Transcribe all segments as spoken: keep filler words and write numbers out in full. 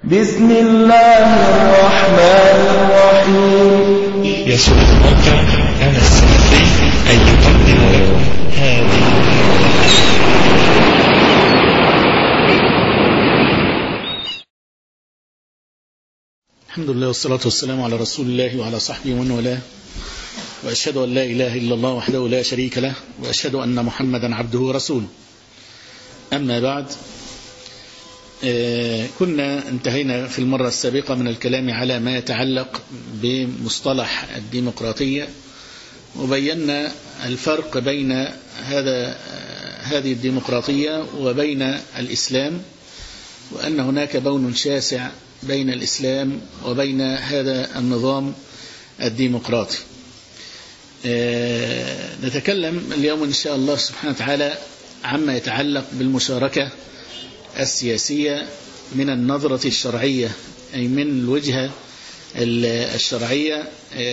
بسم الله الرحمن الرحيم. يسر الموقع أنا السلفي أن يقدم لكم هذه الحمد لله والصلاة والسلام على رسول الله وعلى صحبه ومن والاه، وأشهد أن لا إله إلا الله وحده لا شريك له، وأشهد أن محمدا عبده ورسوله. أما بعد، آه كنا انتهينا في المرة السابقة من الكلام على ما يتعلق بمصطلح الديمقراطية، وبينا الفرق بين هذا هذه الديمقراطية وبين الإسلام، وأن هناك بون شاسع بين الإسلام وبين هذا النظام الديمقراطي. آه نتكلم اليوم إن شاء الله سبحانه وتعالى عما يتعلق بالمشاركة السياسية من النظرة الشرعية، أي من الوجهة الشرعية.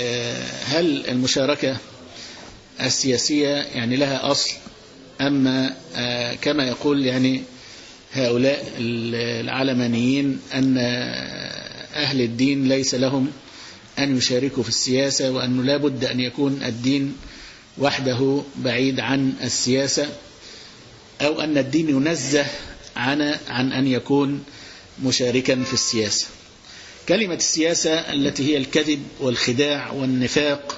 هل المشاركة السياسية يعني لها أصل، أما كما يقول يعني هؤلاء العلمانيين أن أهل الدين ليس لهم أن يشاركوا في السياسة، وأنه لا بد أن يكون الدين وحده بعيد عن السياسة، أو أن الدين ينزه عن عن أن يكون مشاركا في السياسة. كلمة السياسة التي هي الكذب والخداع والنفاق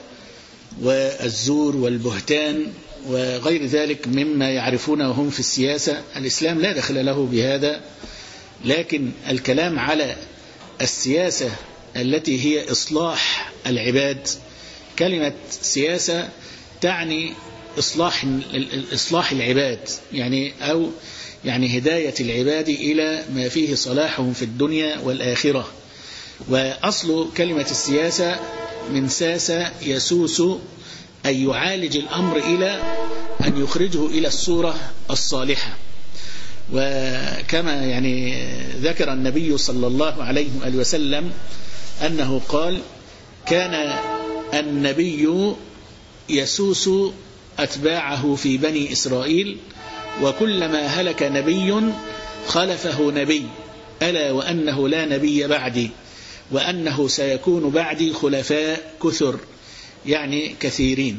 والزور والبهتان وغير ذلك مما يعرفونه هم في السياسة، الإسلام لا دخل له بهذا، لكن الكلام على السياسة التي هي إصلاح العباد. كلمة سياسة تعني إصلاح إصلاح العباد، يعني أو يعني هداية العباد إلى ما فيه صلاحهم في الدنيا والآخرة. وأصل كلمة السياسة من ساسة يسوس، أن يعالج الأمر إلى أن يخرجه إلى الصورة الصالحة. وكما يعني ذكر النبي صلى الله عليه وآله وسلم أنه قال: كان النبي يسوس أتباعه في بني إسرائيل، وكلما هلك نبي خلفه نبي، ألا وأنه لا نبي بعدي، وأنه سيكون بعدي خلفاء كثر، يعني كثيرين.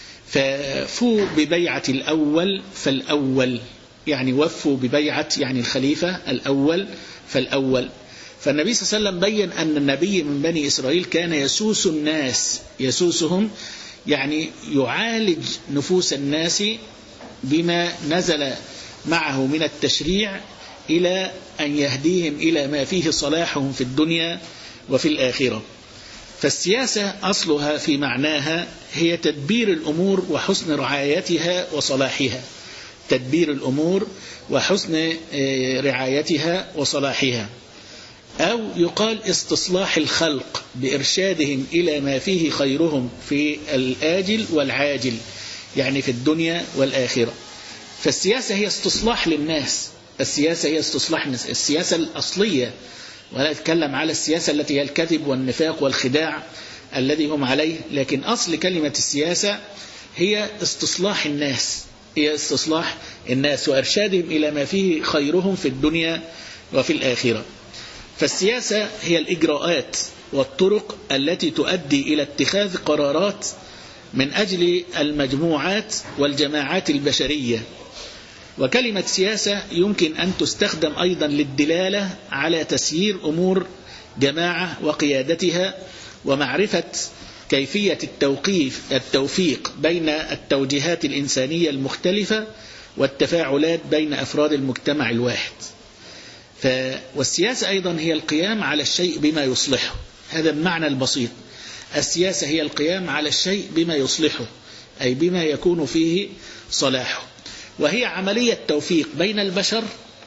ففوا ببيعة الأول فالأول، يعني وفوا ببيعة يعني الخليفة الأول فالأول. فالنبي صلى الله عليه وسلم بين أن النبي من بني إسرائيل كان يسوس الناس، يسوسهم يعني يعالج نفوس الناس بما نزل معه من التشريع إلى أن يهديهم إلى ما فيه صلاحهم في الدنيا وفي الآخرة. فالسياسة أصلها في معناها هي تدبير الأمور وحسن رعايتها وصلاحها، تدبير الأمور وحسن رعايتها وصلاحها، أو يقال استصلاح الخلق بإرشادهم إلى ما فيه خيرهم في الآجل والعاجل، يعني في الدنيا والآخرة. فالسياسة هي استصلاح للناس، السياسة هي استصلاح الناس، السياسة الأصلية، ولا أتكلم على السياسة التي هي الكذب والنفاق والخداع الذي هم عليه، لكن أصل كلمة السياسة هي استصلاح الناس، هي استصلاح الناس وإرشادهم إلى ما فيه خيرهم في الدنيا وفي الآخرة. فالسياسة هي الإجراءات والطرق التي تؤدي إلى اتخاذ قرارات من أجل المجموعات والجماعات البشرية. وكلمة سياسة يمكن أن تستخدم أيضا للدلالة على تسيير أمور جماعة وقيادتها، ومعرفة كيفية التوقيف التوفيق بين التوجيهات الإنسانية المختلفة والتفاعلات بين أفراد المجتمع الواحد. ف... والسياسة أيضا هي القيام على الشيء بما يصلحه، هذا المعنى البسيط. السياسة هي القيام على الشيء بما يصلحه، أي بما يكون فيه صلاحه، وهي عملية توفيق بين البشر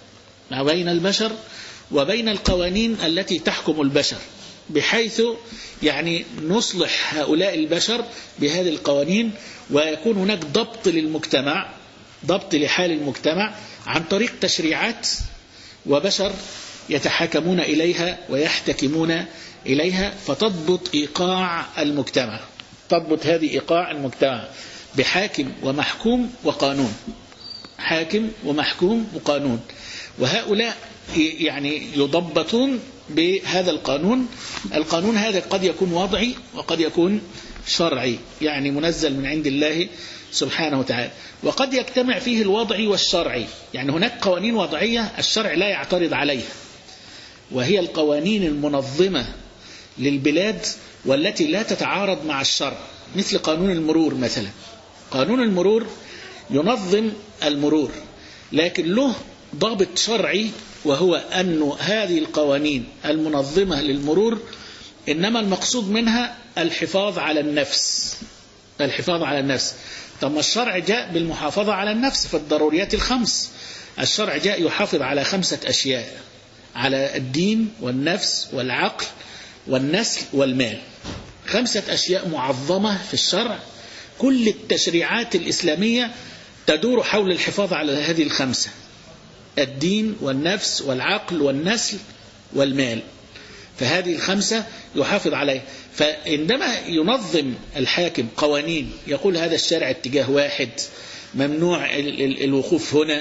بين البشر وبين القوانين التي تحكم البشر، بحيث يعني نصلح هؤلاء البشر بهذه القوانين، ويكون هناك ضبط للمجتمع، ضبط لحال المجتمع عن طريق تشريعات وبشر يتحاكمون إليها ويحتكمون إليها، فتضبط إيقاع المجتمع، تضبط هذه إيقاع المجتمع بحاكم ومحكوم وقانون، حاكم ومحكوم وقانون. وهؤلاء يعني يضبطون بهذا القانون. القانون هذا قد يكون وضعي وقد يكون شرعي، يعني منزل من عند الله سبحانه وتعالى، وقد يجتمع فيه الوضعي والشرعي. يعني هناك قوانين وضعية الشرع لا يعترض عليها، وهي القوانين المنظمة للبلاد والتي لا تتعارض مع الشرع، مثل قانون المرور مثلا. قانون المرور ينظم المرور، لكن له ضابط شرعي، وهو أن هذه القوانين المنظمة للمرور إنما المقصود منها الحفاظ على النفس. الحفاظ على النفس. ثم الشرع جاء بالمحافظة على النفس في الضروريات الخمس. الشرع جاء يحافظ على خمسة أشياء: على الدين والنفس والعقل والنسل والمال. خمسة أشياء معظمة في الشرع. كل التشريعات الإسلامية تدور حول الحفاظ على هذه الخمسة: الدين والنفس والعقل والنسل والمال. فهذه الخمسة يحافظ عليها. فعندما ينظم الحاكم قوانين يقول هذا الشارع اتجاه واحد، ممنوع الوقوف هنا،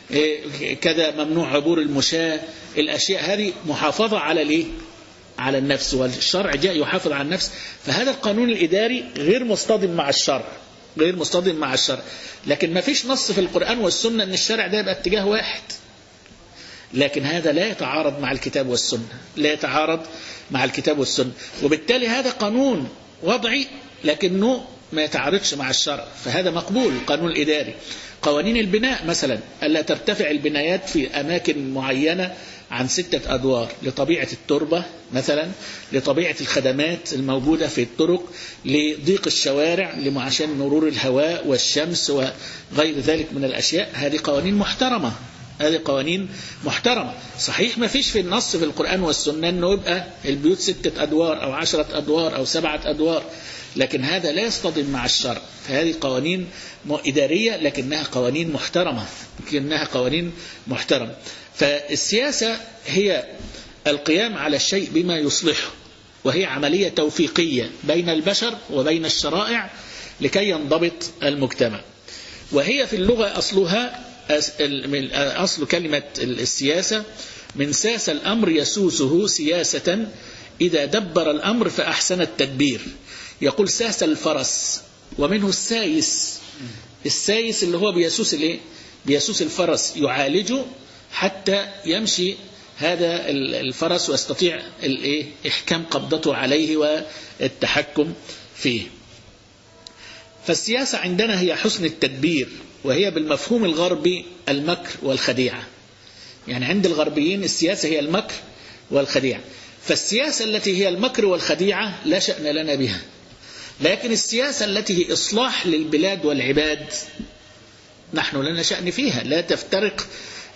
كذا ممنوع عبور المشاة، الأشياء هذه محافظة على الايه؟ على النفس، والشرع جاء يحافظ على النفس. فهذا القانون الإداري غير مصطدم مع الشرع، غير مصطدم مع الشرع. لكن ما فيش نص في القرآن والسنة أن الشرع ده يبقى اتجاه واحد، لكن هذا لا يتعارض مع الكتاب والسنة، لا يتعارض مع الكتاب والسنة. وبالتالي هذا قانون وضعي لكنه ما يتعارضش مع الشرع، فهذا مقبول. القانون الإداري. قوانين البناء مثلا، ألا ترتفع البنايات في أماكن معينة عن ستة أدوار لطبيعة التربة مثلا، لطبيعة الخدمات الموجودة في الطرق، لضيق الشوارع، عشان مرور الهواء والشمس وغير ذلك من الأشياء. هذه قوانين محترمة، هذه قوانين محترمة. صحيح ما فيش في النص في القرآن والسنة أنه يبقى البيوت ستة أدوار أو عشرة أدوار أو سبعة أدوار، لكن هذا لا يصطدم مع الشرع. فهذه قوانين إدارية لكنها قوانين محترمة، لكنها قوانين محترمة. فالسياسة هي القيام على الشيء بما يصلحه، وهي عملية توفيقية بين البشر وبين الشرائع لكي ينضبط المجتمع. وهي في اللغة أصلها، أصل كلمة السياسة من ساس الأمر يسوسه سياسة، إذا دبر الأمر فأحسن التدبير. يقول ساس الفرس، ومنه السايس. السايس اللي هو بيسوس الايه؟ بيسوس الفرس، يعالجه حتى يمشي هذا الفرس ويستطيع الايه؟ إحكام قبضته عليه والتحكم فيه. فالسياسة عندنا هي حسن التدبير، وهي بالمفهوم الغربي المكر والخديعة. يعني عند الغربيين السياسة هي المكر والخديعة. فالسياسة التي هي المكر والخديعة لا شأن لنا بها، لكن السياسة التي هي إصلاح للبلاد والعباد نحن لنا شأن فيها. لا تفترق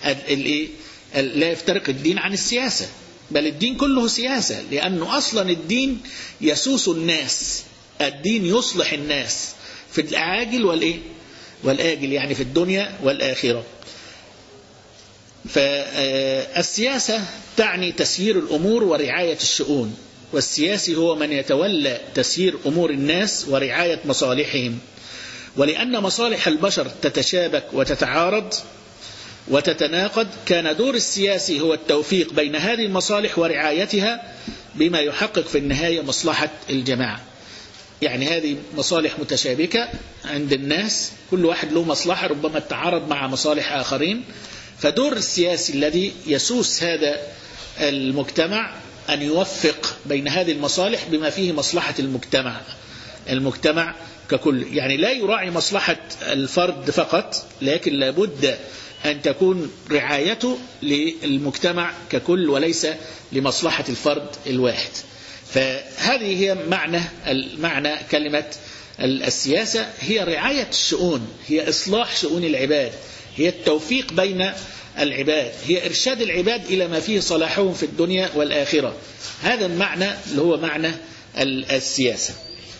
لا يفترق الدين عن السياسة، بل الدين كله سياسة، لأنه أصلا الدين يسوس الناس، الدين يصلح الناس في العاجل والإيه؟ والآجل، يعني في الدنيا والآخرة. فالسياسة تعني تسيير الأمور ورعاية الشؤون، والسياسي هو من يتولى تسيير أمور الناس ورعاية مصالحهم. ولأن مصالح البشر تتشابك وتتعارض وتتناقض، كان دور السياسي هو التوفيق بين هذه المصالح ورعايتها بما يحقق في النهاية مصلحة الجماعة. يعني هذه مصالح متشابكة عند الناس، كل واحد له مصلحة ربما تتعارض مع مصالح آخرين. فدور السياسي الذي يسوس هذا المجتمع أن يوفق بين هذه المصالح بما فيه مصلحة المجتمع المجتمع ككل. يعني لا يراعي مصلحة الفرد فقط، لكن لابد أن تكون رعايته للمجتمع ككل وليس لمصلحة الفرد الواحد. فهذه هي معنى المعنى كلمة السياسة، هي رعاية الشؤون، هي إصلاح شؤون العباد، هي التوفيق بين العباد، هي إرشاد العباد إلى ما فيه صلاحهم في الدنيا والآخرة. هذا المعنى اللي هو معنى السياسة.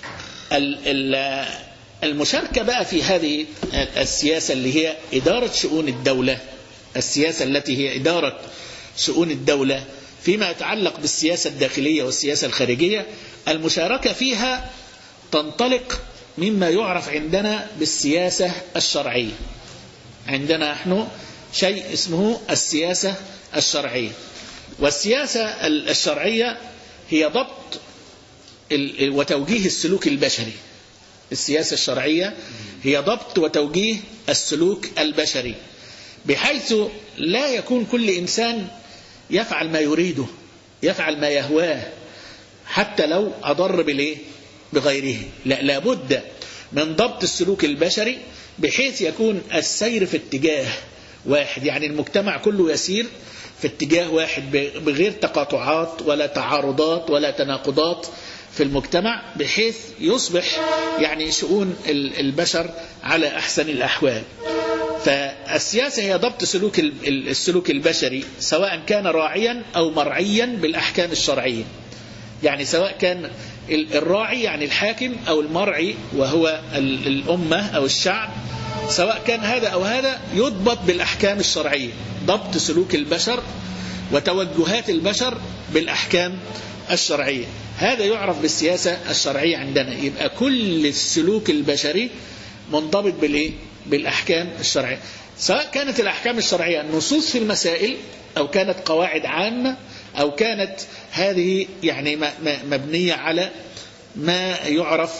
المشاركة بقى في هذه السياسة اللي هي إدارة شؤون الدولة، السياسة التي هي إدارة شؤون الدولة فيما يتعلق بالسياسة الداخلية والسياسة الخارجية، المشاركة فيها تنطلق مما يعرف عندنا بالسياسة الشرعية. عندنا نحن شيء اسمه السياسة الشرعية. والسياسة الشرعية هي ضبط وتوجيه السلوك البشري. السياسة الشرعية هي ضبط وتوجيه السلوك البشري، بحيث لا يكون كل إنسان يفعل ما يريده، يفعل ما يهواه، حتى لو أضر بالإيه؟ بغيره. لا، لابد من ضبط السلوك البشري بحيث يكون السير في اتجاه واحد، يعني المجتمع كله يسير في اتجاه واحد بغير تقاطعات ولا تعارضات ولا تناقضات في المجتمع، بحيث يصبح يعني شؤون البشر على أحسن الأحوال. فالسياسة هي ضبط سلوك السلوك البشري، سواء كان راعيا أو مرعيا بالأحكام الشرعية. يعني سواء كان الراعي يعني الحاكم، أو المرعي وهو الأمة أو الشعب، سواء كان هذا أو هذا يضبط بالأحكام الشرعية. ضبط سلوك البشر وتوجهات البشر بالأحكام الشرعية، هذا يعرف بالسياسة الشرعية عندنا. يبقى كل السلوك البشري منضبط بالإيه؟ بالأحكام الشرعية، سواء كانت الأحكام الشرعية نصوص في المسائل، أو كانت قواعد عامة، أو كانت هذه يعني مبنية على ما يعرف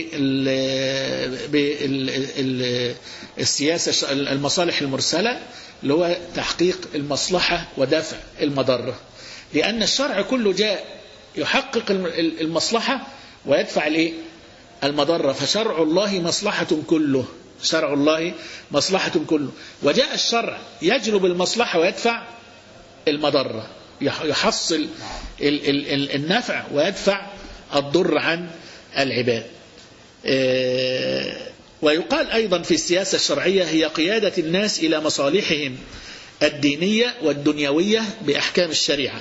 بالسياسة المصالح المرسلة، اللي هو تحقيق المصلحة ودفع المضرة. لأن الشرع كله جاء يحقق المصلحة ويدفع الايه؟ المضرة. فشرع الله مصلحة كله، شرع الله مصلحة كله. وجاء الشرع يجلب المصلحة ويدفع المضرة، يحصل النفع ويدفع الضر عن العباد. ويقال أيضا في السياسة الشرعية هي قيادة الناس إلى مصالحهم الدينية والدنيوية بأحكام الشريعة.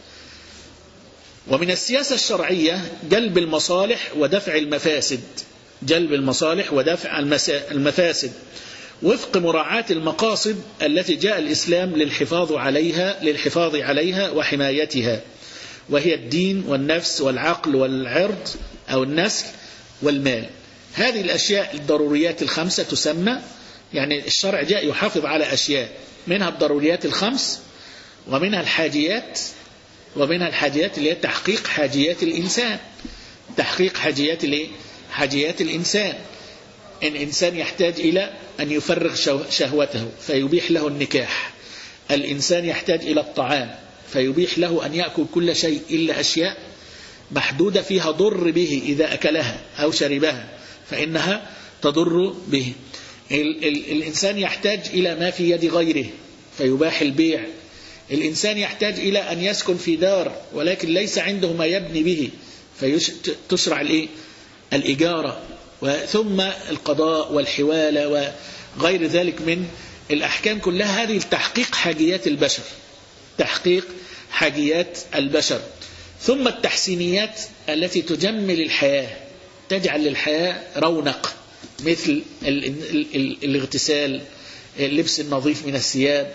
ومن السياسة الشرعية جلب المصالح ودفع المفاسد، جلب المصالح ودفع المفاسد وفق مراعاة المقاصد التي جاء الإسلام للحفاظ عليها للحفاظ عليها وحمايتها، وهي الدين والنفس والعقل والعرض أو النسل والمال. هذه الأشياء الضروريات الخمسة تسمى، يعني الشرع جاء يحافظ على أشياء، منها الضروريات الخمس، ومنها الحاجيات، ومنها الحاجيات اللي هي تحقيق حاجيات الإنسان. تحقيق حاجيات الايه؟ حاجيات الإنسان. إن إنسان يحتاج إلى أن يفرغ شهوته فيبيح له النكاح. الإنسان يحتاج إلى الطعام فيبيح له أن يأكل كل شيء إلا أشياء محدودة فيها ضر به، إذا أكلها أو شربها فإنها تضر به. ال ال الإنسان يحتاج إلى ما في يد غيره فيباح البيع. الإنسان يحتاج إلى أن يسكن في دار ولكن ليس عنده ما يبني به فتشرع الإيه؟ الإجارة. ثم القضاء والحوالة وغير ذلك من الأحكام كلها، هذه تحقيق حاجيات البشر، تحقيق حاجيات البشر. ثم التحسينيات التي تجمل الحياة، تجعل للحياة رونق، مثل الاغتسال، اللبس النظيف من الثياب،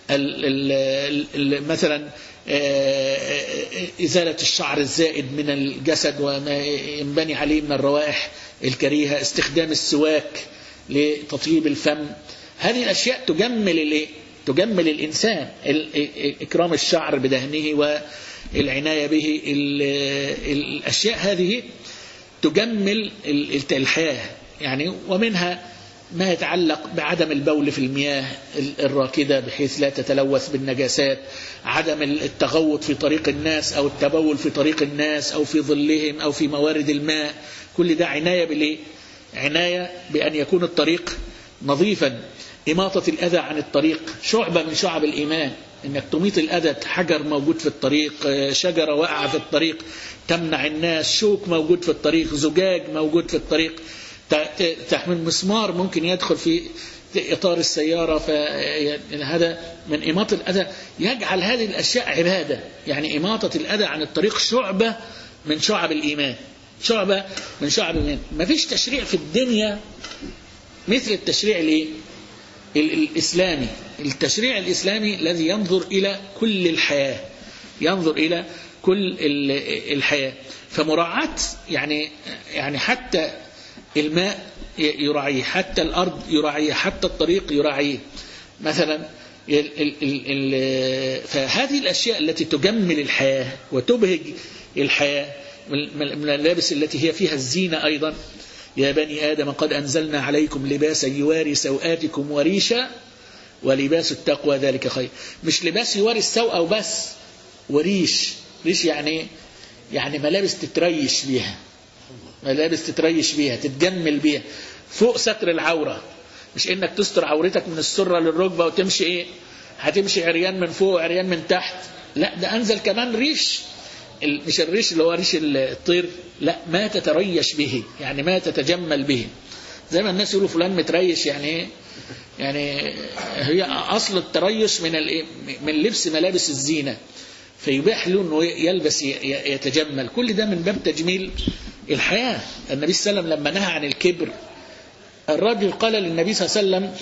مثلا إزالة الشعر الزائد من الجسد وما ينبني عليه من الروائح الكريهة، استخدام السواك لتطيب الفم. هذه الأشياء تجمل الايه؟ تجمل الإنسان. إكرام الشعر بدهنه والعناية به، الأشياء هذه تجمل الحياة يعني. ومنها ما يتعلق بعدم البول في المياه الراكدة بحيث لا تتلوث بالنجاسات، عدم التغوط في طريق الناس أو التبول في طريق الناس أو في ظلهم أو في موارد الماء. كل ده عناية بالإيه؟ عناية بأن يكون الطريق نظيفا. إماطة الأذى عن الطريق شعبة من شعب الإيمان، إنك تميط الأذى، حجر موجود في الطريق، شجرة واقعة في الطريق تمنع الناس، شوك موجود في الطريق، زجاج موجود في الطريق، تحمل مسمار ممكن يدخل في إطار السيارة، فهذا من إماطة الأذى. يجعل هذه الأشياء عبادة، يعني إماطة الأذى عن الطريق شعبة من شعب الإيمان، شعبة من شعب الإيمان. ما فيش تشريع في الدنيا مثل التشريع الإيه؟ الإسلامي. التشريع الإسلامي الذي ينظر إلى كل الحياة، ينظر إلى كل الحياة. فمراعاة يعني يعني حتى الماء يراعيه، حتى الأرض يراعيه، حتى الطريق يراعيه. مثلا ال ال ال فهذه الأشياء التي تجمل الحياة وتبهج الحياة من الملابس التي هي فيها الزينة أيضا. يا بني آدم قد أنزلنا عليكم لباسا يواري سوآتكم وريشا ولباس التقوى ذلك خير. مش لباس يواري السوء وبس، وريش. ريش يعني يعني ملابس تتريش بيها، ملابس تتريش بيها تتجمل بيها فوق ستر العورة. مش انك تستر عورتك من السرة للركبة وتمشي ايه، هتمشي عريان من فوق وعريان من تحت. لا، ده انزل كمان ريش، مش الريش اللي هو ريش الطير، لا، ما تتريش به، يعني ما تتجمل به. زي ما الناس يقولوا فلان متريش، يعني ايه؟ يعني هي اصل التريش من من لبس ملابس الزينة، فيباح له انه يلبس يتجمل. كل ده من باب تجميل الحياة. النبي صلى الله عليه وسلم لما نهى عن الكبر، الرجل قال للنبي صلى الله عليه وسلم: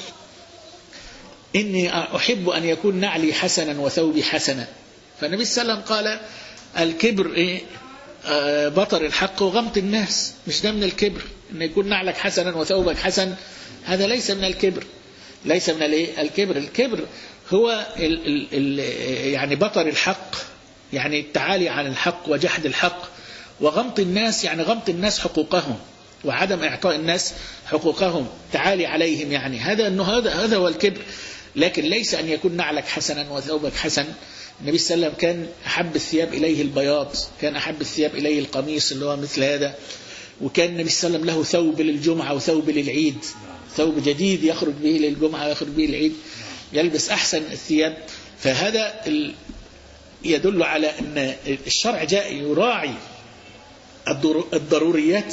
إني أحب أن يكون نعلي حسنا وثوبي حسنا. فالنبي صلى الله عليه وسلم قال: الكبر إيه؟ آه بطر الحق وغمط الناس. مش ده من الكبر أن يكون نعلك حسنا وثوبك حسن، هذا ليس من الكبر، ليس من الايه الكبر. الكبر هو ال ال ال يعني بطر الحق، يعني التعالي عن الحق وجحد الحق، وغمط الناس يعني غمط الناس حقوقهم وعدم إعطاء الناس حقوقهم، تعالي عليهم، يعني هذا انه هذا هذا هو الكبر. لكن ليس أن يكون نعلك حسنا وثوبك حسن. النبي صلى الله عليه وسلم كان أحب الثياب إليه البياض، كان أحب الثياب إليه القميص اللي هو مثل هذا. وكان النبي صلى الله عليه وسلم له ثوب للجمعة وثوب للعيد، ثوب جديد يخرج به للجمعة ويخرج به للعيد، يلبس أحسن الثياب. فهذا يدل على أن الشرع جاء يراعي الضروريات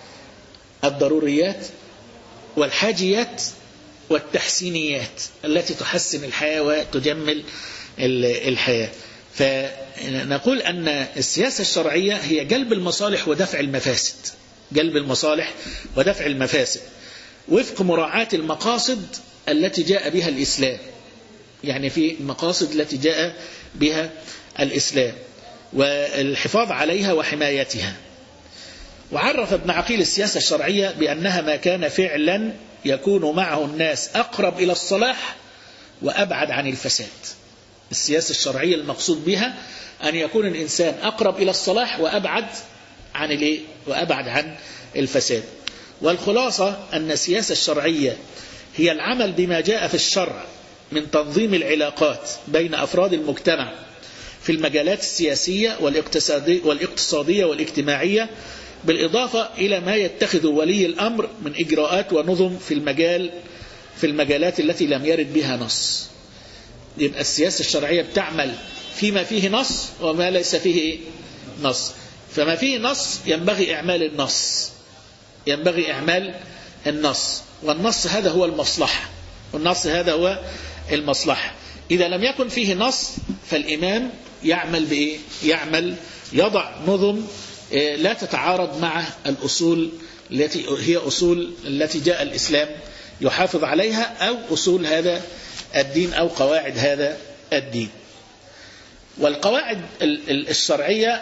الضروريات والحاجيات والتحسينيات التي تحسن الحياة وتجمل الحياة. فنقول أن السياسة الشرعية هي جلب المصالح ودفع المفاسد، جلب المصالح ودفع المفاسد وفق مراعاة المقاصد التي جاء بها الإسلام، يعني في المقاصد التي جاء بها الإسلام والحفاظ عليها وحمايتها. وعرف ابن عقيل السياسة الشرعية بأنها ما كان فعلا يكون معه الناس أقرب إلى الصلاح وأبعد عن الفساد. السياسة الشرعية المقصود بها أن يكون الإنسان أقرب إلى الصلاح وأبعد عن الإيه؟ وأبعد عن الفساد. والخلاصة أن السياسة الشرعية هي العمل بما جاء في الشرع من تنظيم العلاقات بين أفراد المجتمع في المجالات السياسية والاقتصادية والاجتماعية، بالإضافة إلى ما يتخذ ولي الأمر من إجراءات ونظم في المجال في المجالات التي لم يرد بها نص. يبقى السياسة الشرعية بتعمل فيما فيه نص وما ليس فيه نص. فما فيه نص ينبغي إعمال النص، ينبغي إعمال النص، والنص هذا هو المصلحة، والنص هذا هو المصلحة. إذا لم يكن فيه نص فالإمام يعمل بإيه؟ يعمل يضع نظم لا تتعارض مع الأصول التي هي أصول التي جاء الإسلام يحافظ عليها، أو أصول هذا الدين أو قواعد هذا الدين. والقواعد الشرعية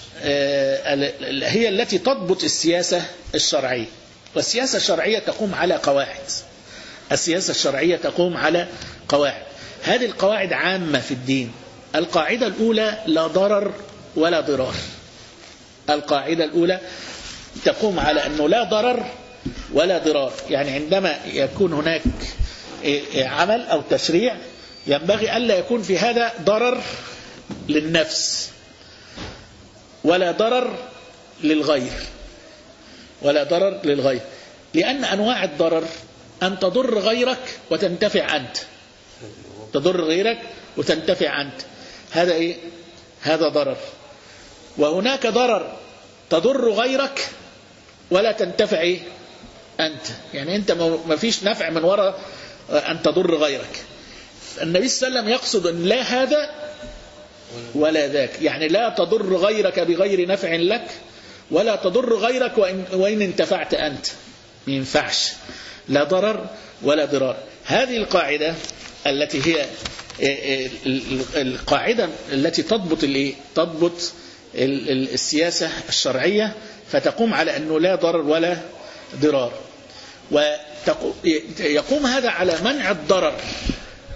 هي التي تضبط السياسة الشرعية. والسياسة الشرعية تقوم على قواعد، السياسة الشرعية تقوم على قواعد. هذه القواعد عامة في الدين. القاعدة الأولى: لا ضرر ولا ضرار. القاعدة الأولى تقوم على أنه لا ضرر ولا ضرار، يعني عندما يكون هناك عمل أو تشريع ينبغي ألا يكون في هذا ضرر للنفس ولا ضرر للغير، ولا ضرر للغير، لأن أنواع الضرر أن تضر غيرك وتنتفع أنت، تضر غيرك وتنتفع أنت، هذا إيه؟ هذا ضرر. وهناك ضرر تضر غيرك ولا تنتفع إيه؟ أنت، يعني أنت ما فيش نفع من وراء أن تضر غيرك. النبي صلى الله عليه وسلم يقصد أن لا هذا ولا ذاك، يعني لا تضر غيرك بغير نفع لك ولا تضر غيرك وإن, وإن انتفعت أنت، ما ينفعش، لا ضرر ولا ضرار. هذه القاعدة التي هي القاعدة التي تضبط الايه؟ تضبط السياسة الشرعية، فتقوم على أنه لا ضرر ولا ضرار. ويقوم هذا على منع الضرر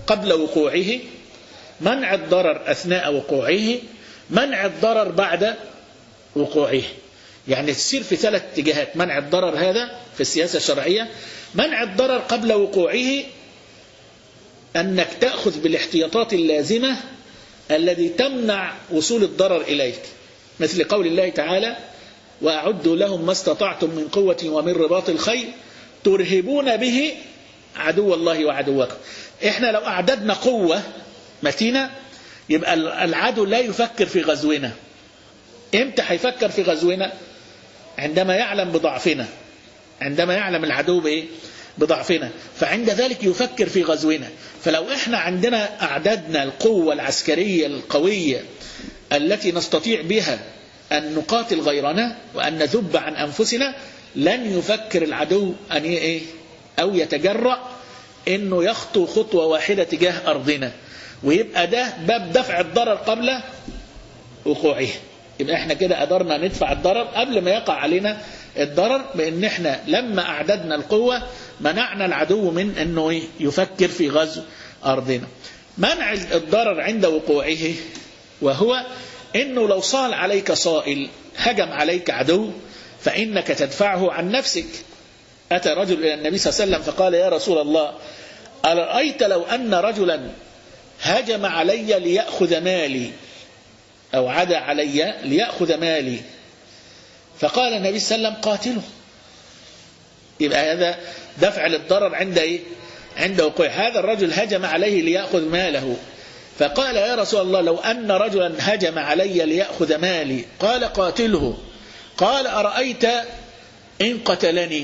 قبل وقوعه، منع الضرر أثناء وقوعه، منع الضرر بعد وقوعه. يعني تصير في ثلاث اتجاهات: منع الضرر هذا في السياسة الشرعية، منع الضرر قبل وقوعه أنك تأخذ بالاحتياطات اللازمة الذي تمنع وصول الضرر إليك، مثل قول الله تعالى: وأعدوا لهم ما استطعتم من قوة ومن رباط الخيل ترهبون به عدو الله وعدوكم. إحنا لو أعددنا قوة متينة يبقى العدو لا يفكر في غزونا. إمتى هيفكر في غزونا؟ عندما يعلم بضعفنا، عندما يعلم العدو بإيه؟ بضعفنا، فعند ذلك يفكر في غزونا. فلو إحنا عندنا أعددنا القوة العسكرية القوية التي نستطيع بها أن نقاتل غيرنا وأن نذب عن أنفسنا، لن يفكر العدو أن إيه؟ أو يتجرأ إنه يخطو خطوة واحدة تجاه أرضنا، ويبقى ده باب دفع الضرر قبل وقوعه. يبقى احنا كده قدرنا ندفع الضرر قبل ما يقع علينا الضرر، بأن احنا لما أعددنا القوة منعنا العدو من أنه يفكر في غزو أرضنا. منع الضرر عند وقوعه، وهو أنه لو صال عليك صائل، هجم عليك عدو، فإنك تدفعه عن نفسك. أتى رجل إلى النبي صلى الله عليه وسلم فقال: يا رسول الله، أرأيت لو أن رجلا هجم علي ليأخذ مالي، أو عدا علي ليأخذ مالي؟ فقال النبي صلى الله عليه وسلم: قاتله. يبقى هذا دفع للضرر عند إيه؟ عند وقوع. هذا الرجل هجم عليه ليأخذ ماله، فقال: يا رسول الله، لو أن رجلا هجم علي ليأخذ مالي، قال: قاتله. قال: أرأيت إن قتلني؟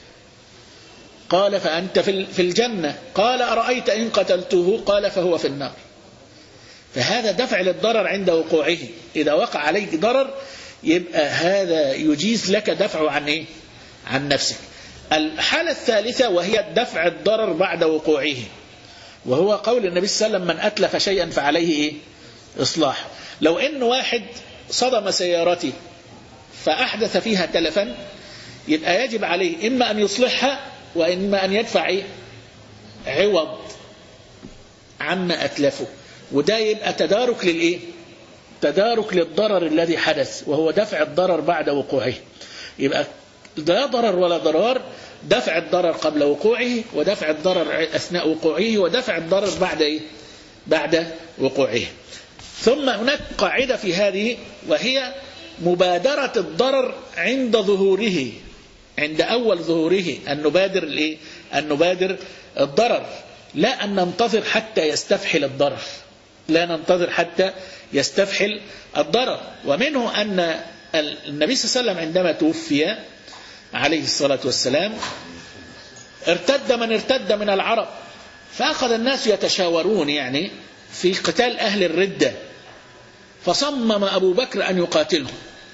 قال: فأنت في الجنة. قال: أرأيت إن قتلته؟ قال: فهو في النار. فهذا دفع للضرر عند وقوعه. إذا وقع عليك ضرر يبقى هذا يجيز لك دفعه عن إيه؟ عن نفسك. الحالة الثالثة وهي دفع الضرر بعد وقوعه، وهو قول النبي صلى الله عليه وسلم: من أتلف شيئا فعليه إيه؟ إصلاح. لو إن واحد صدم سيارتي فأحدث فيها تلفا، يبقى يجب عليه إما أن يصلحها وإما أن يدفع إيه؟ عوض عما أتلفه. وده يبقى تدارك للإيه؟ تدارك للضرر الذي حدث، وهو دفع الضرر بعد وقوعه. يبقى لا ضرر ولا ضرار، دفع الضرر قبل وقوعه، ودفع الضرر أثناء وقوعه، ودفع الضرر بعد إيه؟ بعد وقوعه. ثم هناك قاعدة في هذه، وهي مبادرة الضرر عند ظهوره، عند أول ظهوره أن نبادر الإيه؟ أن نبادر الضرر، لا أن ننتظر حتى يستفحل الضرر، لا ننتظر حتى يستفحل الضرر. ومنه أن النبي صلى الله عليه وسلم عندما توفي عليه الصلاة والسلام ارتد من ارتد من العرب، فأخذ الناس يتشاورون يعني في قتال أهل الردة، فصمم أبو بكر أن يقاتله،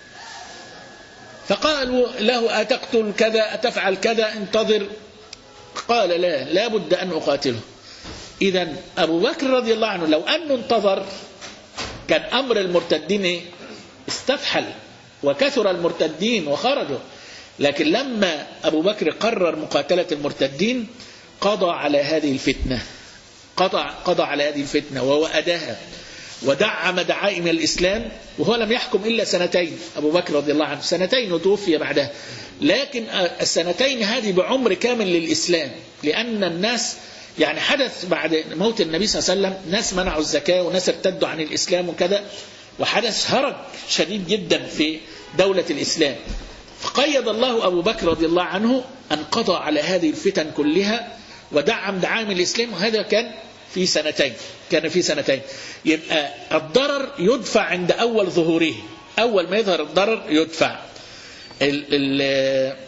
فقالوا له: أتقتل كذا، أتفعل كذا، انتظر. قال: لا، لا بد أن أقاتله. إذن أبو بكر رضي الله عنه لو أنه انتظر كان أمر المرتدين استفحل وكثر المرتدين وخرجوا، لكن لما أبو بكر قرر مقاتلة المرتدين قضى على هذه الفتنة، قضى, قضى على هذه الفتنة ووأدها، ودعم دعائم الإسلام. وهو لم يحكم إلا سنتين، أبو بكر رضي الله عنه سنتين وتوفي بعدها، لكن السنتين هذه بعمر كامل للإسلام، لأن الناس يعني حدث بعد موت النبي صلى الله عليه وسلم ناس منعوا الزكاة وناس ارتدوا عن الإسلام وكذا، وحدث هرج شديد جدا في دولة الإسلام. فقيد الله أبو بكر رضي الله عنه أن قضى على هذه الفتن كلها ودعم دعائم الإسلام، وهذا كان في سنتين، كان في سنتين. يبقى الضرر يدفع عند أول ظهوره، أول ما يظهر الضرر يدفع. ال ال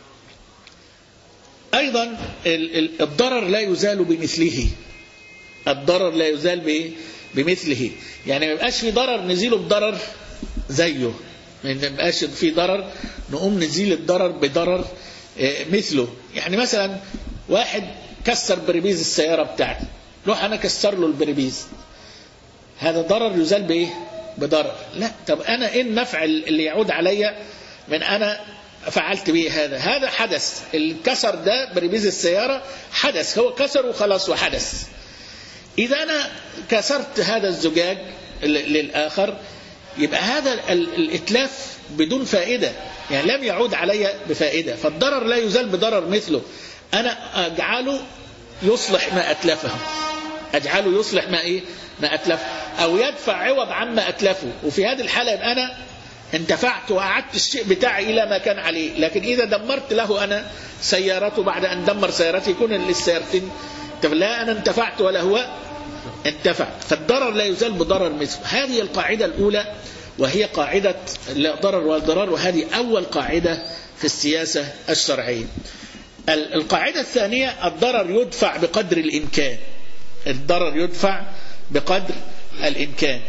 أيضا الضرر لا يزال بمثله، الضرر لا يزال بمثله، يعني ما يبقاش في ضرر نزيله بضرر زيه، ما يبقاش في ضرر نقوم نزيل الضرر بضرر مثله. يعني مثلا واحد كسر بريبيز السيارة بتاعتي، روح أنا كسر له البريبيز، هذا ضرر يزال بإيه؟ بضرر. لا، طب أنا إيه النفع اللي يعود علي من أنا فعلت به هذا؟ هذا حدث، الكسر ده بريبيز السيارة حدث، هو كسر وخلاص وحدث. إذا أنا كسرت هذا الزجاج للآخر يبقى هذا الإتلاف بدون فائدة، يعني لم يعود علي بفائدة، فالضرر لا يزال بضرر مثله. أنا أجعله يصلح ما أتلفه، أجعله يصلح ما إيه ما أتلفه، أو يدفع عوض عما أتلفه. وفي هذه الحالة يبقى أنا انتفعت وأعدت الشيء بتاعي إلى ما كان عليه. لكن إذا دمرت له أنا سيارته بعد أن دمر سيارتي يكون للسيارتين، لا أنا انتفعت ولا هو انتفع، فالضرر لا يزال بضرر مثله. هذه القاعدة الأولى، وهي قاعدة لا ضرر ولا ضرر، وهذه أول قاعدة في السياسة الشرعية. القاعدة الثانية الضرر يدفع بقدر الإمكان، الضرر يدفع بقدر الإمكان.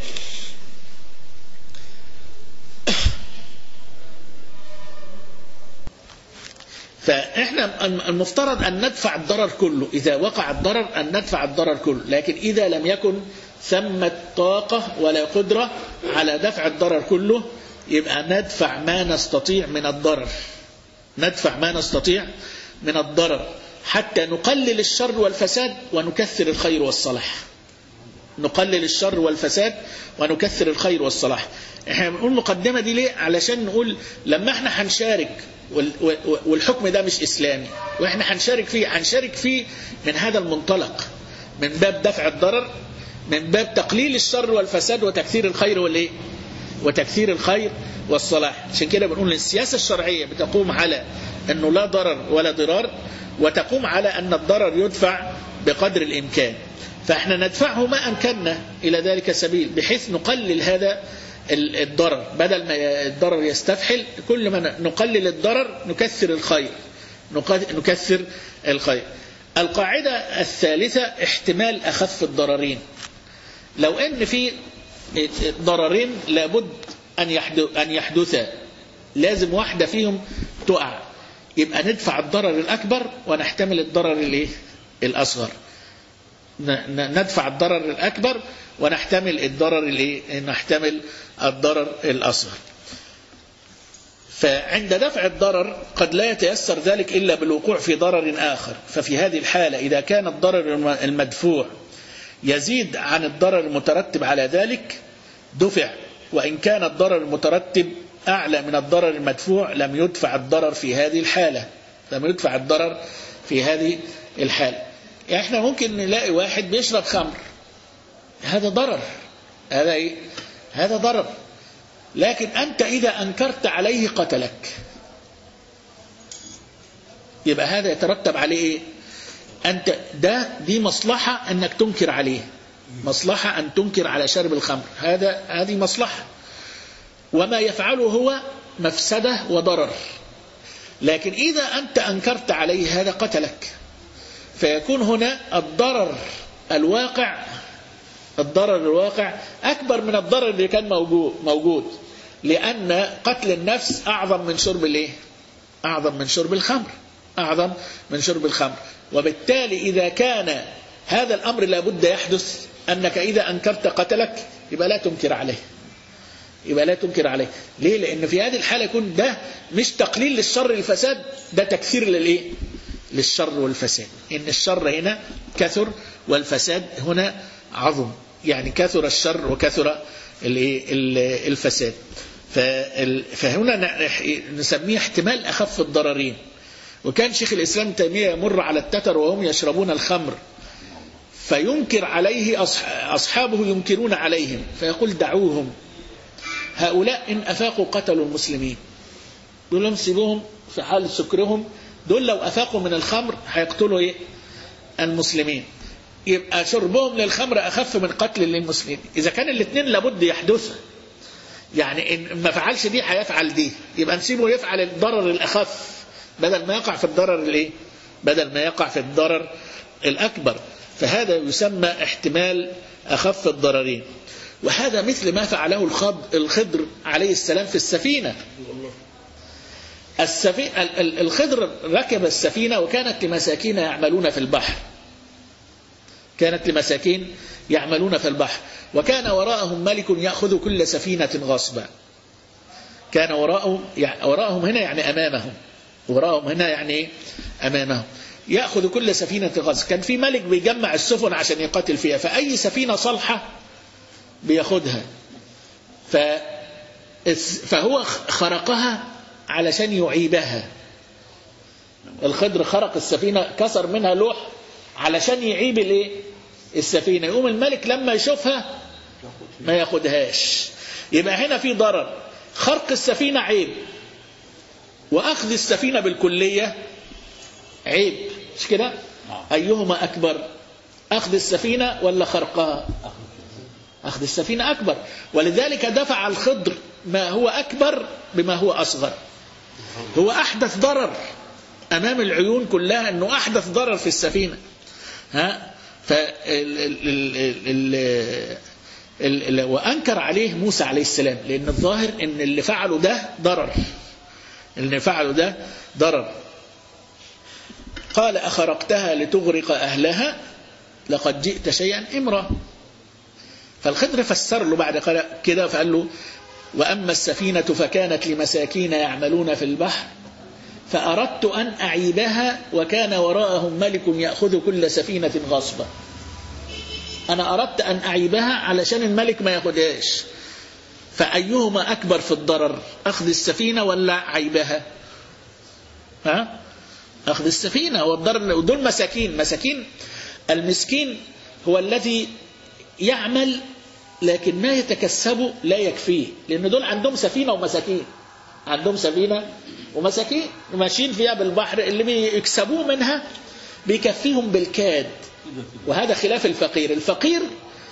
فإحنا المفترض أن ندفع الضرر كله، إذا وقع الضرر أن ندفع الضرر كله، لكن إذا لم يكن ثمة طاقة ولا قدرة على دفع الضرر كله يبقى ندفع ما نستطيع من الضرر، ندفع ما نستطيع من الضرر حتى نقلل الشر والفساد ونكثر الخير والصلاح، نقلل الشر والفساد ونكثر الخير والصلاح. احنا بنقول المقدمة دي ليه؟ علشان نقول لما احنا هنشارك والحكم ده مش إسلامي واحنا هنشارك فيه، هنشارك فيه من هذا المنطلق، من باب دفع الضرر، من باب تقليل الشر والفساد وتكثير الخير والايه وتكثير الخير والصلاح. عشان كده بنقول السياسة الشرعية بتقوم على انه لا ضرر ولا ضرار، وتقوم على ان الضرر يدفع بقدر الامكان. فاحنا ندفعه ما امكننا الى ذلك سبيل، بحيث نقلل هذا الضرر، بدل ما الضرر يستفحل كل ما نقلل الضرر نكثر الخير، نكثر الخير. القاعدة الثالثة احتمال أخف الضررين. لو أن في ضررين لابد أن يحدثا، لازم واحدة فيهم تقع، يبقى ندفع الضرر الأكبر ونحتمل الضرر الايه الأصغر، ندفع الضرر الأكبر ونحتمل الضرر الايه نحتمل الضرر الأصغر. فعند دفع الضرر قد لا يتيسر ذلك إلا بالوقوع في ضرر آخر، ففي هذه الحالة إذا كان الضرر المدفوع يزيد عن الضرر المترتب على ذلك دفع، وإن كان الضرر المترتب أعلى من الضرر المدفوع لم يدفع الضرر في هذه الحالة، لم يدفع الضرر في هذه الحالة. يعني احنا ممكن نلاقي واحد بيشرب خمر، هذا ضرر، هذا ايه هذا ضرر، لكن أنت إذا أنكرت عليه قتلك، يبقى هذا يترتب عليه إيه؟ أنت ده دي مصلحة أنك تنكر عليه، مصلحة أن تنكر على شرب الخمر، هذا هذه مصلحة، وما يفعله هو مفسدة وضرر. لكن إذا أنت أنكرت عليه هذا قتلك، فيكون هنا الضرر الواقع الضرر الواقع أكبر من الضرر اللي كان موجود موجود لأن قتل النفس أعظم من شرب الايه أعظم من شرب الخمر أعظم من شرب الخمر. وبالتالي إذا كان هذا الأمر لابد يحدث، أنك إذا أنكرت قتلك يبقى لا تنكر عليه، يبقى لا تنكر عليه. ليه؟ لأن في هذه الحالة يكون ده مش تقليل للشر الفساد، ده تكثير للإيه للشر والفساد، إن الشر هنا كثر والفساد هنا عظم، يعني كثر الشر وكثر الفساد. فهنا نسميه احتمال أخف الضررين. وكان شيخ الإسلام تيمية يمر على التتر وهم يشربون الخمر فينكر عليه أصحابه ينكرون عليهم، فيقول دعوهم، هؤلاء إن أفاقوا قتلوا المسلمين، دول لهم سيبوهم في حال سكرهم، دول لو أفاقوا من الخمر هيقتلوا إيه المسلمين، يبقى شربهم للخمر أخف من قتل للمسلمين. إذا كان الاثنين لابد يحدث، يعني إن ما فعلش دي هيفعل دي، يبقى نسيبه يفعل الضرر الأخف بدل ما يقع في الضرر الإيه بدل ما يقع في الضرر الأكبر. فهذا يسمى احتمال أخف الضررين. وهذا مثل ما فعله الخضر عليه السلام في السفينة. السفينة الخضر ركب السفينة وكانت لمساكين يعملون في البحر، كانت لمساكين يعملون في البحر، وكان وراءهم ملك يأخذ كل سفينة غصبا. كان وراءهم يعني وراءهم هنا يعني أمامهم، وراءهم هنا يعني أمامهم. يأخذ كل سفينة غصب. كان في ملك بيجمع السفن عشان يقاتل فيها، فأي سفينة صالحة بياخدها، فهو خرقها علشان يعيبها. الخضر خرق السفينة، كسر منها لوح علشان يعيب الايه السفينة. يقوم الملك لما يشوفها ما ياخدهاش. يبقى هنا في ضرر، خرق السفينة عيب، وأخذ السفينة بالكلية عيب، مش كده؟ أيهما أكبر، أخذ السفينة ولا خرقها؟ أخذ السفينة أكبر، ولذلك دفع الخضر ما هو أكبر بما هو أصغر. هو أحدث ضرر أمام العيون كلها، أنه أحدث ضرر في السفينة. ها فال وأنكر عليه موسى عليه السلام، لأن الظاهر أن اللي فعله ده ضرر، اللي فعله ده ضرر. قال أخرقتها لتغرق أهلها لقد جئت شيئا إمرا. فالخضر فسر له بعد كده فقال له وأما السفينة فكانت لمساكين يعملون في البحر فأردت أن أعيبها وكان وراءهم ملك يأخذ كل سفينة غصبا. أنا أردت أن أعيبها علشان الملك ما يأخذهاش. فأيهما أكبر في الضرر، أخذ السفينة ولا عيبها؟ ها؟ أخذ السفينة. والضرر ودول مساكين. مساكين، المسكين هو الذي يعمل لكن ما يتكسبه لا يكفيه، لأن دول عندهم سفينة ومساكين، عندهم سفينة ومساكين وماشيين فيها بالبحر، اللي بيكسبوه منها بيكفيهم بالكاد. وهذا خلاف الفقير. الفقير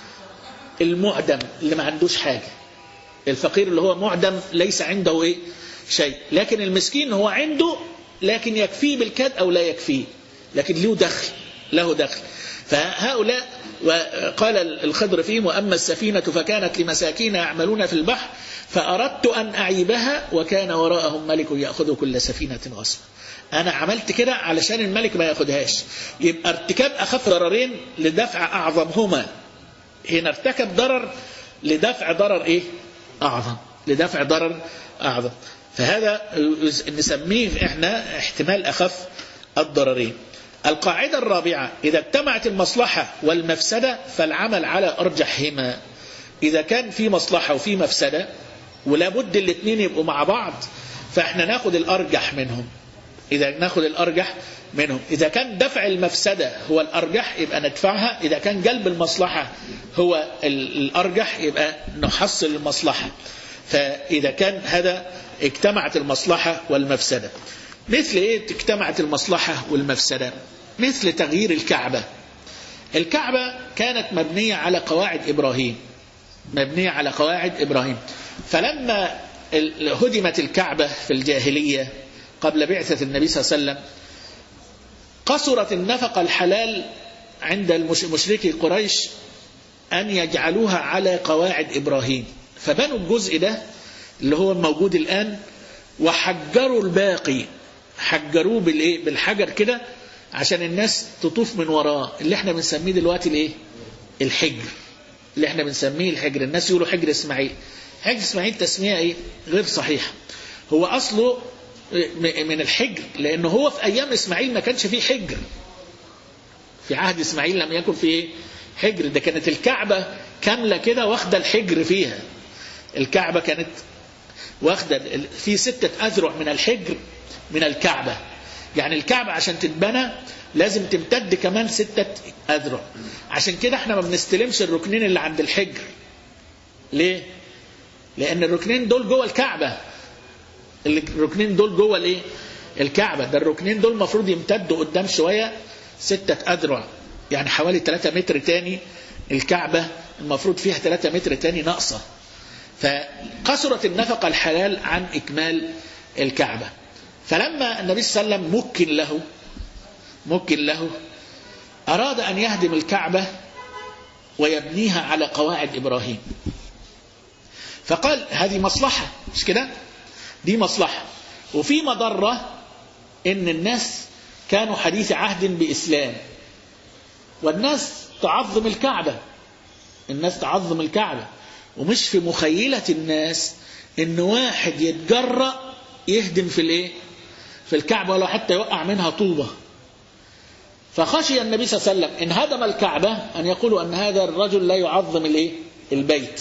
المعدم اللي ما عندوش حاجة، الفقير اللي هو معدم ليس عنده إيه شيء. لكن المسكين هو عنده لكن يكفيه بالكاد أو لا يكفيه، لكن له دخل، له دخل. فهؤلاء وقال الخضر فيهم وأما السفينة فكانت لمساكين يعملون في البحر فأردت أن أعيبها وكان وراءهم ملك يأخذ كل سفينة غصبا. أنا عملت كده علشان الملك ما يأخذهاش. يبقى ارتكاب أخف ضررين لدفع أعظمهما. هنا ارتكب ضرر لدفع ضرر إيه أعظم، لدفع ضرر أعظم. فهذا نسميه إحنا احتمال أخف الضررين. القاعدة الرابعة إذا اجتمعت المصلحة والمفسدة فالعمل على أرجحهما. إذا كان في مصلحة وفي مفسدة ولا بد الاثنين يبقوا مع بعض فإحنا ناخد الأرجح منهم. إذا ناخد الأرجح منهم إذا كان دفع المفسدة هو الأرجح يبقى ندفعها، إذا كان جلب المصلحة هو الأرجح يبقى نحصل المصلحة. فإذا كان هذا اجتمعت المصلحة والمفسدة. مثل إيه اجتمعت المصلحة والمفسدة؟ مثل تغيير الكعبة. الكعبة كانت مبنية على قواعد إبراهيم، مبنية على قواعد إبراهيم. فلما هدمت الكعبة في الجاهلية قبل بعثة النبي صلى الله عليه وسلم قصرت النفقة الحلال عند مشركي قريش أن يجعلوها على قواعد إبراهيم، فبنوا الجزء ده اللي هو الموجود الآن وحجروا الباقي، حجروه بالايه بالحجر كده عشان الناس تطوف من وراه، اللي احنا بنسميه دلوقتي الايه الحجر، اللي احنا بنسميه الحجر. الناس يقولوا حجر اسماعيل. حجر اسماعيل تسمية ايه غير صحيحة. هو اصله من الحجر لانه هو في ايام اسماعيل ما كانش فيه حجر، في عهد اسماعيل لم يكن فيه حجر. ده كانت الكعبة كاملة كده واخدة الحجر فيها. الكعبة كانت واخدة في ستة أذرع من الحجر من الكعبة. يعني الكعبة عشان تتبنى لازم تمتد كمان ستة أذرع. عشان كده احنا ما بنستلمش الركنين اللي عند الحجر. ليه؟ لأن الركنين دول جوه الكعبة. الركنين دول جوه الايه الكعبة. ده الركنين دول مفروض يمتدوا قدام شوية ستة أذرع، يعني حوالي ثلاثة متر تاني. الكعبة المفروض فيها ثلاثة متر تاني ناقصة. فقصرت النفقة الحلال عن إكمال الكعبة. فلما النبي صلى الله عليه وسلم مكن له مكن له أراد أن يهدم الكعبة ويبنيها على قواعد إبراهيم. فقال هذه مصلحة، مش كده؟ دي مصلحة. وفي مضرة إن الناس كانوا حديث عهد بإسلام والناس تعظم الكعبة، الناس تعظم الكعبة، ومش في مخيلة الناس إن واحد يتجرأ يهدم في الايه في الكعبة ولا حتى يوقع منها طوبة. فخشي النبي صلى الله عليه وسلم إن هدم الكعبة أن يقولوا أن هذا الرجل لا يعظم الإيه؟ البيت،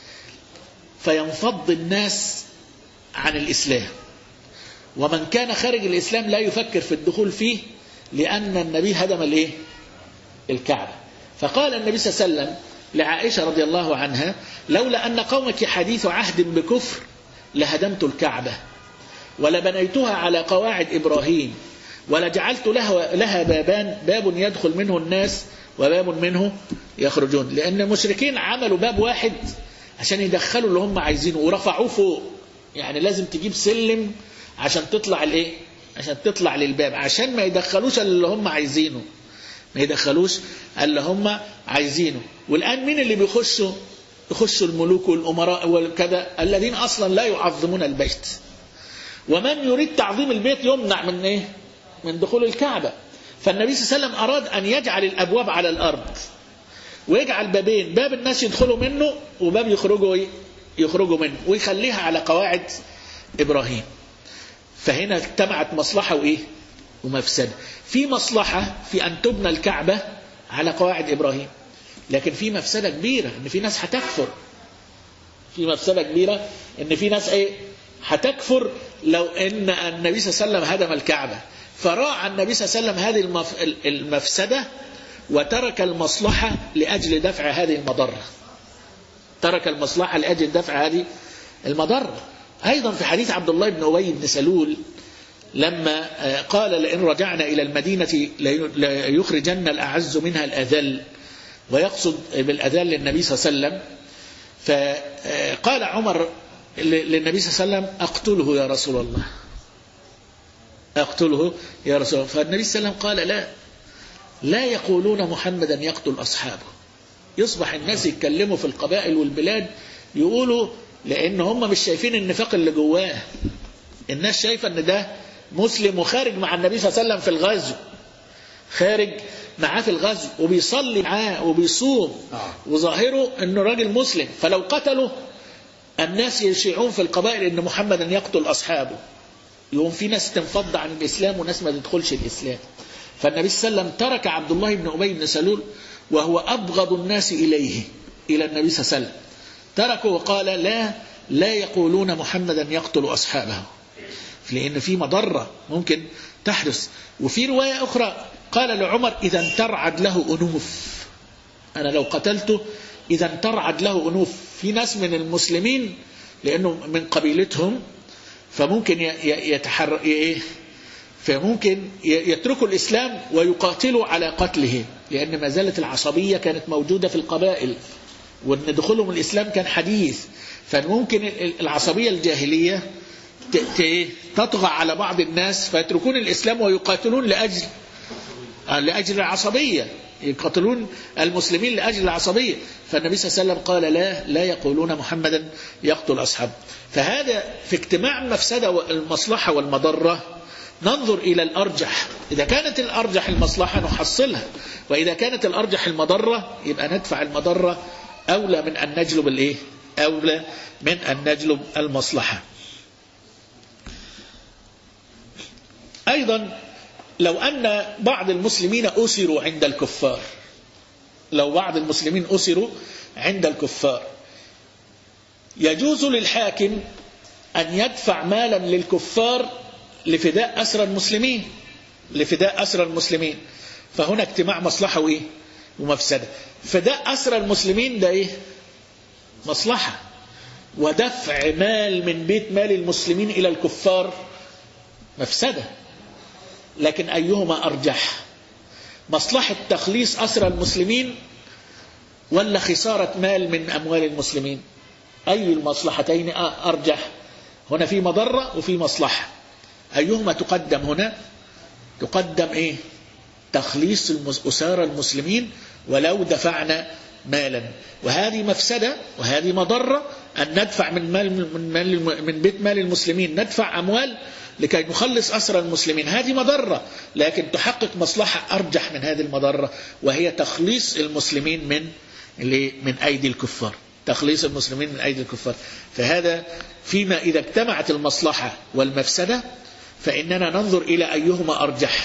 فينفض الناس عن الإسلام، ومن كان خارج الإسلام لا يفكر في الدخول فيه، لأن النبي هدم الإيه؟ الكعبة. فقال النبي صلى الله عليه وسلم لعائشة رضي الله عنها: لولا أن قومك حديث عهد بكفر لهدمت الكعبة ولبنيتها على قواعد إبراهيم ولجعلت لها, لها بابان، باب يدخل منه الناس وباب منه يخرجون. لأن المشركين عملوا باب واحد عشان يدخلوا اللي هم عايزينه ورفعوه فوق، يعني لازم تجيب سلم عشان تطلع الايه، عشان تطلع للباب، عشان ما يدخلوش اللي هم عايزينه، ما يدخلوش اللي هم عايزينه. والآن مين اللي بيخشوا؟ يخشوا الملوك والأمراء والكذا الذين أصلا لا يعظمون البيت. ومن يريد تعظيم البيت يمنع من ايه؟ من دخول الكعبة. فالنبي صلى الله عليه وسلم أراد أن يجعل الأبواب على الأرض، ويجعل بابين، باب الناس يدخلوا منه وباب يخرجوا يخرجوا منه، ويخليها على قواعد إبراهيم. فهنا اجتمعت مصلحة وإيه؟ ومفسدة. في مصلحة في أن تبنى الكعبة على قواعد إبراهيم، لكن في مفسدة كبيرة إن في ناس هتكفر. في مفسدة كبيرة إن في ناس إيه؟ هتكفر لو إن النبي صلى الله عليه وسلم هدم الكعبة. فراعى النبي صلى الله عليه وسلم هذه المفسدة وترك المصلحة لأجل دفع هذه المضرة. ترك المصلحة لأجل دفع هذه المضرة. أيضا في حديث عبد الله بن أبي بن سلول لما قال: لئن رجعنا إلى المدينة ليخرجن الأعز منها الأذل، ويقصد بالأذل للنبي صلى الله عليه وسلم. فقال عمر للنبي صلى الله عليه وسلم: أقتله يا رسول الله، أقتله يا رسول الله. فالنبي صلى الله عليه وسلم قال: لا لا يقولون محمدا يقتل أصحابه. يصبح الناس يتكلموا في القبائل والبلاد يقولوا، لأن هم مش شايفين النفاق اللي جواه. الناس شايفة أن ده مسلم وخارج مع النبي صلى الله عليه وسلم في الغزو، خارج معاه في الغزو وبيصلي معاه وبيصوم، وظاهره أنه راجل مسلم. فلو قتله الناس يشيعون في القبائل أن محمدا يقتل أصحابه، يوم في ناس تنفض عن الإسلام وناس ما تدخلش الإسلام. فالنبي صلى الله عليه وسلم ترك عبد الله بن أبي بن سلول وهو أبغض الناس إليه، إلى النبي صلى الله عليه وسلم، تركه وقال: لا لا يقولون محمدا يقتل أصحابه، لأن في مضرة ممكن تحدث. وفي رواية أخرى قال لعمر: إذا ترعد له أنوف، أنا لو قتلته إذا ترعد له أنوف. في ناس من المسلمين لأنه من قبيلتهم فممكن يتحر إيه فممكن يتركوا الإسلام ويقاتلوا على قتله، لأن ما زالت العصبية كانت موجودة في القبائل، وأن دخولهم الإسلام كان حديث. فممكن العصبية الجاهلية تطغى على بعض الناس فيتركون الإسلام ويقاتلون لأجل لأجل العصبية، يقاتلون المسلمين لأجل العصبية. فالنبي صلى الله عليه وسلم قال: لا لا يقولون محمدا يقتل أصحابه. فهذا في اجتماع المفسدة والمصلحة والمضرة ننظر إلى الأرجح. إذا كانت الأرجح المصلحة نحصلها، وإذا كانت الأرجح المضرة يبقى ندفع المضرة، أولى من أن نجلب الإيه؟ أولى من أن نجلب المصلحة. أيضا لو أن بعض المسلمين أسروا عند الكفار، لو بعض المسلمين أسروا عند الكفار، يجوز للحاكم أن يدفع مالا للكفار لفداء أسرى المسلمين، لفداء أسرى المسلمين. فهنا اجتماع مصلحة وإيه؟ ومفسدة. فداء أسرى المسلمين ده إيه؟ مصلحة، ودفع مال من بيت مال المسلمين إلى الكفار مفسدة. لكن أيهما أرجح؟ مصلحة تخليص أسرى المسلمين ولا خسارة مال من أموال المسلمين؟ أي المصلحتين أرجح؟ هنا في مضرة وفي مصلحة، أيهما تقدم هنا؟ تقدم إيه؟ تخليص أسارى المسلمين ولو دفعنا مالا. وهذه مفسدة وهذه مضرة، أن ندفع من مال من, مال من بيت مال المسلمين، ندفع أموال لكي نخلص أسرى المسلمين، هذه مضرة، لكن تحقق مصلحة أرجح من هذه المضرة، وهي تخليص المسلمين من من أيدي الكفار، تخليص المسلمين من أيدي الكفار. فهذا فيما إذا اجتمعت المصلحة والمفسدة فإننا ننظر إلى أيهما أرجح.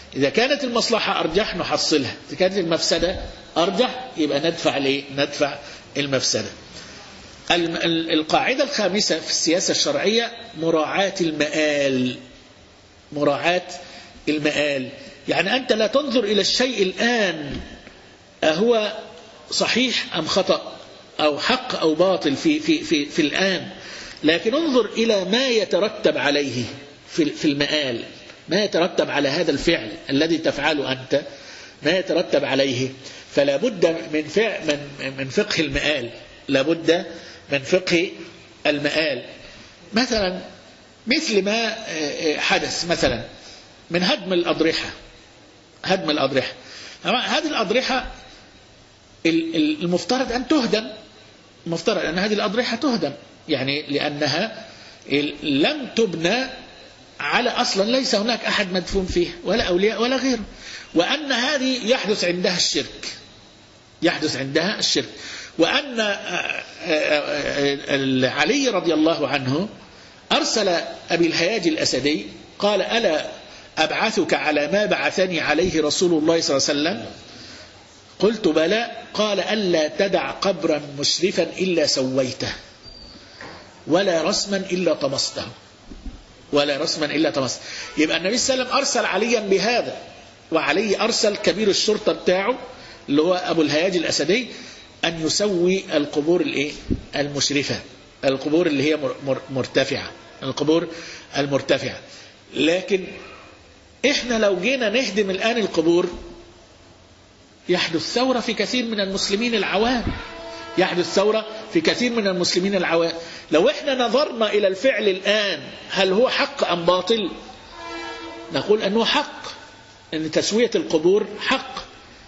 إذا كانت المصلحة أرجح نحصلها، إذا كانت المفسدة أرجح يبقى ندفع ليه؟ ندفع المفسدة. القاعدة الخامسة في السياسة الشرعية مراعاة المآل. مراعاة المآل يعني أنت لا تنظر إلى الشيء الآن أهو صحيح أم خطأ أو حق أو باطل في, في, في, في الآن، لكن انظر إلى ما يترتب عليه في, في المآل، ما يترتب على هذا الفعل الذي تفعله أنت، ما يترتب عليه. فلا بد من, فعل من, من فقه المآل، لا بد من فقه المآل. مثلا مثل ما حدث مثلا من هدم الأضرحة. هدم الأضرحة، هذه الأضرحة المفترض أن تهدم، المفترض أن هذه الأضرحة تهدم، يعني لأنها لم تبنى على أصلا ليس هناك أحد مدفون فيه ولا أولياء ولا غيره، وأن هذه يحدث عندها الشرك، يحدث عندها الشرك، وأن علي رضي الله عنه أرسل أبي الهياج الأسدي قال ألا أبعثك على ما بعثني عليه رسول الله صلى الله عليه وسلم؟ قلت بلى. قال ألا تدع قبرا مشرفا إلا سويته ولا رسما إلا طمسته، ولا رسما إلا طمسته. يبقى النبي صلى الله عليه وسلم أرسل عليا بهذا، وعلي أرسل كبير الشرطة بتاعه اللي هو أبو الهياج الأسدي أن يسوي القبور الإيه؟ المشرفة، القبور اللي هي مرتفعة، القبور المرتفعة. لكن إحنا لو جينا نهدم الآن القبور يحدث ثورة في كثير من المسلمين العوام، يحدث ثورة في كثير من المسلمين العوام. لو إحنا نظرنا إلى الفعل الآن هل هو حق أم باطل؟ نقول أنه حق، أن تسوية القبور حق،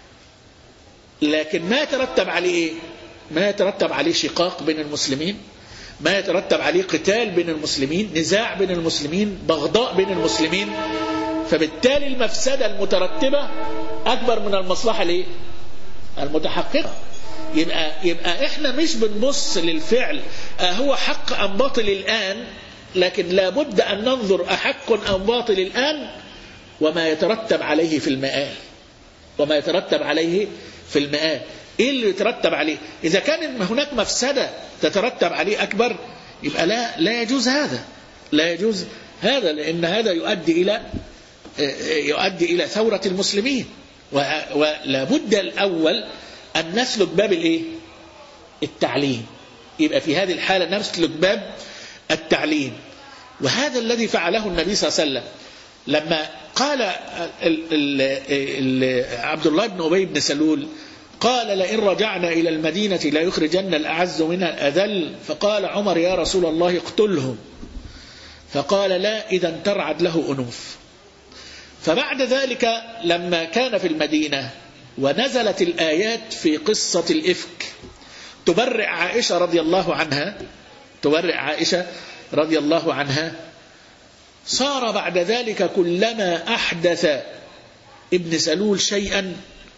لكن ما يترتب عليه إيه؟ ما يترتب عليه شقاق بين المسلمين، ما يترتب عليه قتال بين المسلمين، نزاع بين المسلمين، بغضاء بين المسلمين. فبالتالي المفسدة المترتبة أكبر من المصلحة ليه؟ المتحققة. يبقى, يبقى إحنا مش بنبص للفعل هو حق أم باطل الآن، لكن لابد أن ننظر أحق أم باطل الآن وما يترتب عليه في المآل، وما يترتب عليه في المآل. إيه اللي يترتب عليه؟ إذا كان هناك مفسدة تترتب عليه أكبر يبقى لا, لا يجوز هذا، لا يجوز هذا، لأن هذا يؤدي إلى يؤدي إلى ثورة المسلمين. ولا بد الأول أن نسلك باب الإيه؟ التعليم. يبقى في هذه الحالة نسلك باب التعليم، وهذا الذي فعله النبي صلى الله عليه وسلم لما قال ال ال ال عبد الله بن أبي بن سلول قال لئن رجعنا إلى المدينة لا يخرجن الأعز منها الأذل، فقال عمر يا رسول الله اقتلهم، فقال لا إذا ترعد له أنوف. فبعد ذلك لما كان في المدينة ونزلت الآيات في قصة الإفك تبرئ عائشة رضي الله عنها، تبرئ عائشة رضي الله عنها، صار بعد ذلك كلما أحدث ابن سلول شيئا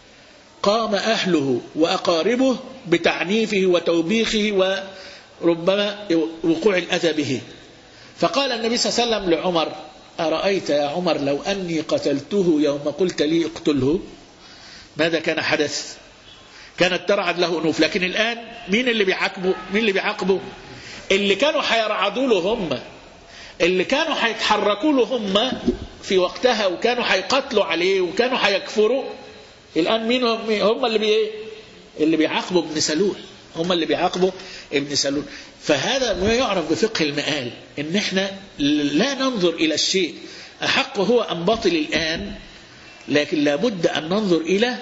قام أهله وأقاربه بتعنيفه وتوبيخه وربما وقوع الأذى به. فقال النبي صلى الله عليه وسلم لعمر أرأيت يا عمر لو أني قتلته يوم قلت لي اقتله؟ ماذا كان حدث؟ كانت ترعد له أنوف. لكن الآن مين اللي بيعاقبه؟ مين اللي بيعاقبه؟ اللي كانوا حيرعدوا له هم، اللي كانوا حيتحركوا له هم في وقتها، وكانوا حيقتلوا عليه، وكانوا حيكفروا. الآن مين هم, هم اللي بي اللي بيعاقبوا ابن سلول، هم اللي بيعاقبوا ابن سلول. فهذا ما يعرف بفقه المآل، ان احنا لا ننظر الى الشيء احق هو ام باطل الآن، لكن لابد ان ننظر الى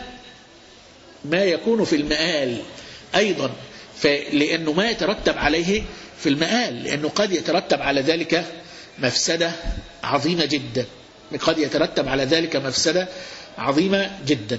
ما يكون في المآل ايضا، لانه ما يترتب عليه في المآل، لانه قد يترتب على ذلك مفسدة عظيمة جدا، قد يترتب على ذلك مفسدة عظيمة جدا.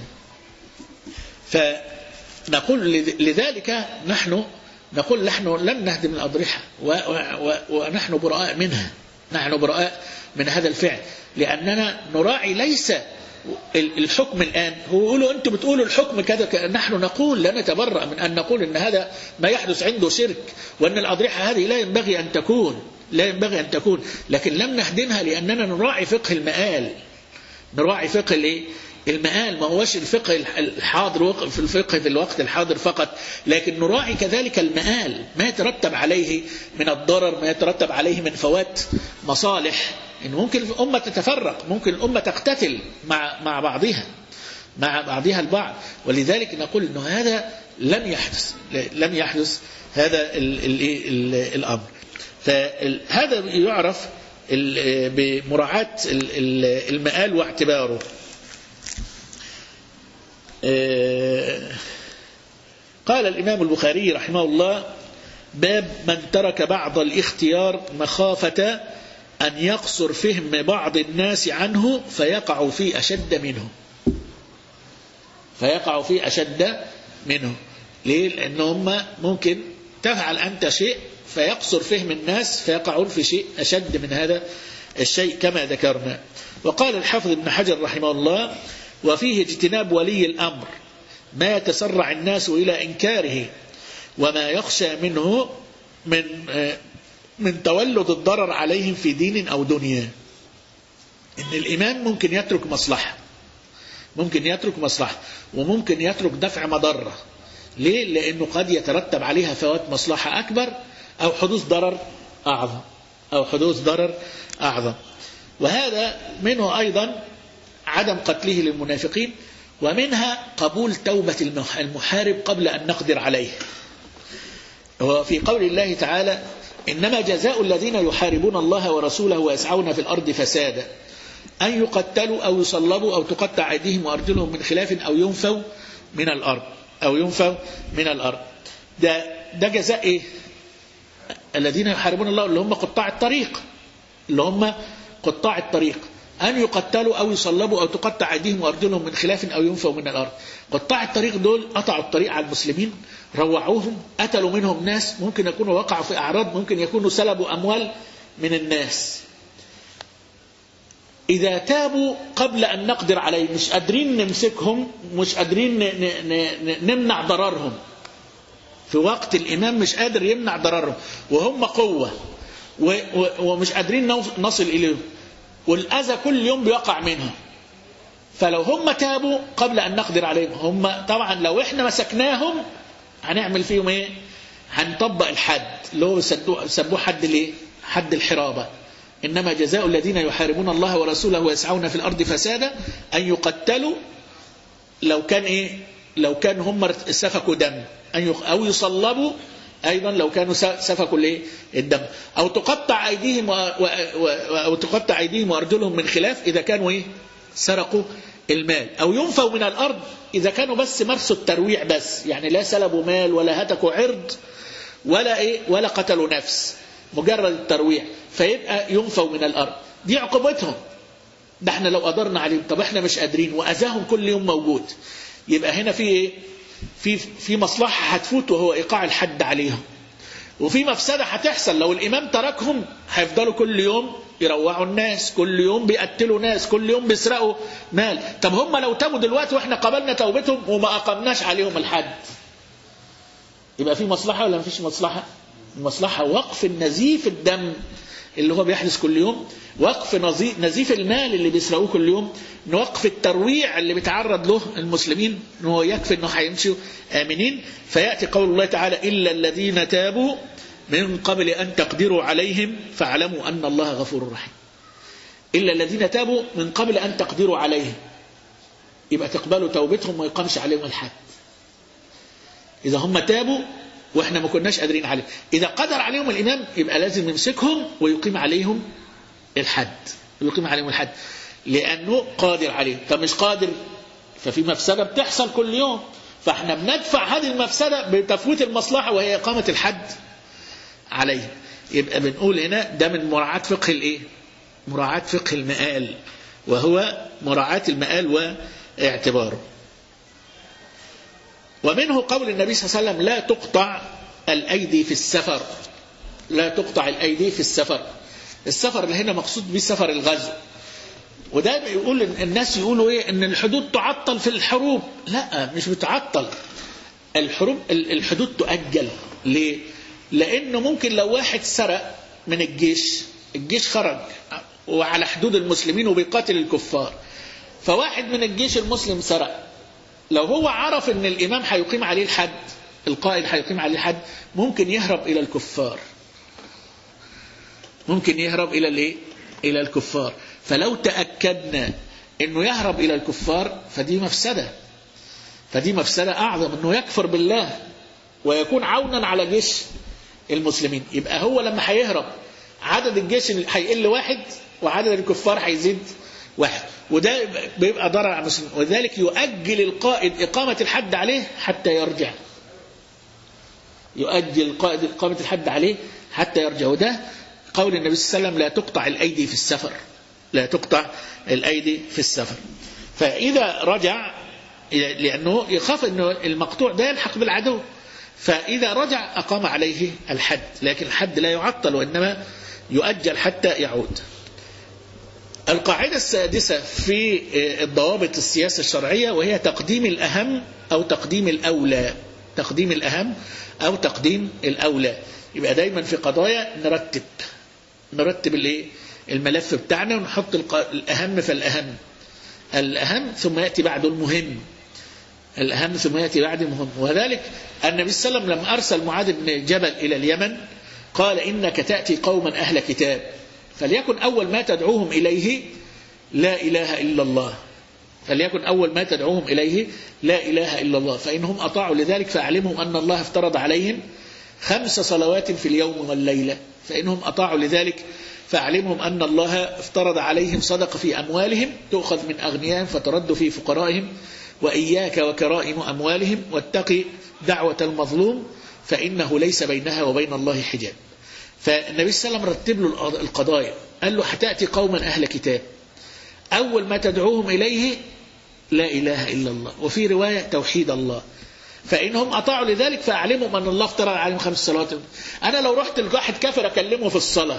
فنقول لذلك نحن نقول نحن لن نهدم الأضرحة ونحن براء منها، نحن براء من هذا الفعل، لأننا نراعي ليس الحكم الآن. هو يقولوا أنتم بتقولوا الحكم كذا، نحن نقول لا نتبرأ من أن نقول أن هذا ما يحدث عنده شرك، وأن الأضرحة هذه لا ينبغي أن تكون، لا ينبغي أن تكون، لكن لم نهدمها لأننا نراعي فقه المآل، نراعي فقه الايه المآل. ما هوش الفقه الحاضر في الفقه في الوقت الحاضر فقط، لكن نراعي كذلك المآل، ما يترتب عليه من الضرر، ما يترتب عليه من فوات مصالح. إن ممكن الأمة تتفرق، ممكن الأمة تقتتل مع مع بعضها مع بعضها البعض. ولذلك نقول إنه هذا لن يحدث لن يحدث هذا ال ال ال الأمر. فهذا يعرف بمراعاة المآل واعتباره. قال الإمام البخاري رحمه الله: باب من ترك بعض الاختيار مخافة أن يقصر فهم بعض الناس عنه فيقع في أشد منه فيقع في أشد منه ليه؟ لأنهم ممكن تفعل أنت شيء فيقصر فهم الناس فيقعون في شيء أشد من هذا الشيء كما ذكرنا. وقال الحافظ ابن حجر رحمه الله: وفيه اجتناب ولي الأمر ما يتسرع الناس إلى إنكاره وما يخشى منه من من تولد الضرر عليهم في دين أو دنيا. إن الإمام ممكن يترك مصلحة ممكن يترك مصلحة وممكن يترك دفع مضرة. ليه؟ لأنه قد يترتب عليها فوات مصلحة أكبر أو حدوث ضرر أعظم أو حدوث ضرر أعظم. وهذا منه أيضا عدم قتله للمنافقين، ومنها قبول توبة المحارب قبل أن نقدر عليه. وفي قول الله تعالى: إنما جزاء الذين يحاربون الله ورسوله ويسعون في الأرض فسادا أن يقتلوا أو يصلبوا أو تقطع أيديهم وأرجلهم من خلاف أو ينفوا من الأرض أو ينفوا من الأرض. ده ده جزاء إيه؟ الذين يحاربون الله اللي هم قطاع الطريق اللي هم قطاع الطريق أن يقتلوا أو يصلبوا أو تقطع أيديهم وأرجلهم من خلاف أو ينفوا من الأرض. قطاع الطريق دول قطعوا الطريق على المسلمين، روعوهم، قتلوا منهم ناس، ممكن يكونوا وقعوا في أعراض، ممكن يكونوا سلبوا أموال من الناس. إذا تابوا قبل أن نقدر عليه، مش قادرين نمسكهم، مش قادرين نمنع ضررهم في وقت الإمام مش قادر يمنع ضررهم وهم قوة ومش قادرين نصل إليهم والأذى كل يوم بيقع منهم. فلو هم تابوا قبل أن نقدر عليهم، هم طبعا لو إحنا مسكناهم هنعمل فيهم إيه؟ هنطبق الحد اللي هو سبوه حد ليه؟ حد الحرابة. إنما جزاء الذين يحاربون الله ورسوله ويسعون في الأرض فسادا أن يقتلوا، لو كان إيه؟ لو كان هم سفكوا دم، أو يصلبوا أيضا لو كانوا سفكوا الايه الدم، أو تقطع أيديهم و... و... و... أو تقطع أيديهم وأرجلهم من خلاف إذا كانوا إيه سرقوا المال، أو ينفوا من الأرض إذا كانوا بس مرسوا الترويع بس، يعني لا سلبوا مال ولا هتكوا عرض ولا إيه ولا قتلوا نفس، مجرد الترويع، فيبقى ينفوا من الأرض. دي عقوبتهم. ده احنا لو قدرنا عليهم، طب احنا مش قادرين وأذاهم كل يوم موجود، يبقى هنا في إيه؟ في في مصلحة هتفوت وهو إيقاع الحد عليهم، وفي مفسدة هتحصل لو الإمام تركهم، هيفضلوا كل يوم يروعوا الناس، كل يوم بيقتلوا ناس، كل يوم بيسرقوا مال. طب هم لو تابوا دلوقتي واحنا قبلنا توبتهم وما أقمناش عليهم الحد، يبقى في مصلحة ولا ما فيش مصلحة؟ المصلحة وقف النزيف الدم اللي هو بيحدث كل يوم، وقف نزيف المال اللي بيسرقوه كل يوم، نوقف الترويع اللي بيتعرض له المسلمين، انه يكفي انه هيمشوا آمنين. فيأتي قول الله تعالى: إلا الذين تابوا من قبل أن تقدروا عليهم فاعلموا أن الله غفور رحيم. إلا الذين تابوا من قبل أن تقدروا عليهم، يبقى تقبلوا توبتهم وما يقامش عليهم الحد. إذا هم تابوا وإحنا ما كناش قادرين عليهم، إذا قدر عليهم الإمام يبقى لازم يمسكهم ويقيم عليهم الحد، ويقيم عليهم الحد لأنه قادر عليهم. طب مش قادر، ففي مفسدة بتحصل كل يوم، فإحنا بندفع هذه المفسدة بتفويت المصلحة وهي إقامة الحد عليه. يبقى بنقول هنا ده من مراعاة فقه الإيه؟ مراعاة فقه المآل، وهو مراعاة المآل واعتباره. ومنه قول النبي صلى الله عليه وسلم: لا تقطع الأيدي في السفر. لا تقطع الأيدي في السفر. السفر اللي هنا مقصود به سفر الغزو. وده بيقول الناس يقولوا ايه ان الحدود تعطل في الحروب. لا، مش بتعطل الحروب، الحدود تؤجل. ليه؟ لانه ممكن لو واحد سرق من الجيش، الجيش خرج وعلى حدود المسلمين وبيقاتل الكفار، فواحد من الجيش المسلم سرق، لو هو عرف ان الامام هيقيم عليه الحد، القائد هيقيم عليه الحد، ممكن يهرب الى الكفار، ممكن يهرب الى الايه؟ الى الكفار. فلو تأكدنا انه يهرب الى الكفار فدي مفسدة، فدي مفسدة اعظم، انه يكفر بالله ويكون عونا على جيش المسلمين. يبقى هو لما هيهرب عدد الجيش هيقل واحد وعدد الكفار هيزيد واحد، وده بيبقى ضرر على المسلمين. وذلك يؤجل القائد إقامة الحد عليه حتى يرجع، يؤجل القائد إقامة الحد عليه حتى يرجع. وده قول النبي صلى الله عليه وسلم: لا تقطع الأيدي في السفر، لا تقطع الأيدي في السفر. فإذا رجع، لأنه يخاف أنه المقطوع ده يلحق بالعدو، فإذا رجع أقام عليه الحد، لكن الحد لا يعطل وإنما يؤجل حتى يعود. القاعدة السادسة في الضوابط السياسة الشرعية وهي تقديم الأهم أو تقديم الأولى، تقديم الأهم أو تقديم الأولى. يبقى دايما في قضايا نرتب نرتب الايه الملف بتاعنا ونحط الأهم فالأهم، الأهم ثم يأتي بعده المهم، الأهم ثم يأتي بعد المهم. وذلك النبي صلى الله عليه وسلم لما أرسل معاذ بن جبل إلى اليمن قال: إنك تأتي قوما أهل كتاب، فليكن أول ما تدعوهم إليه لا إله إلا الله، فليكن أول ما تدعوهم إليه لا إله إلا الله، فإنهم أطاعوا لذلك فأعلمهم أن الله افترض عليهم خمس صلوات في اليوم والليلة، فإنهم أطاعوا لذلك فأعلمهم أن الله افترض عليهم صدق في أموالهم تؤخذ من أغنيائهم فترد في فقرائهم، وإياك وكرائم أموالهم، واتقي دعوة المظلوم فإنه ليس بينها وبين الله حجاب. فالنبي صلى الله عليه وسلم رتب له القضايا، قال له: هتأتي قوما أهل كتاب، أول ما تدعوهم إليه لا إله إلا الله، وفي رواية توحيد الله، فإنهم أطاعوا لذلك فأعلمهم أن الله افترض عليهم خمس صلوات. أنا لو رحت لواحد كافر أكلمه في الصلاة،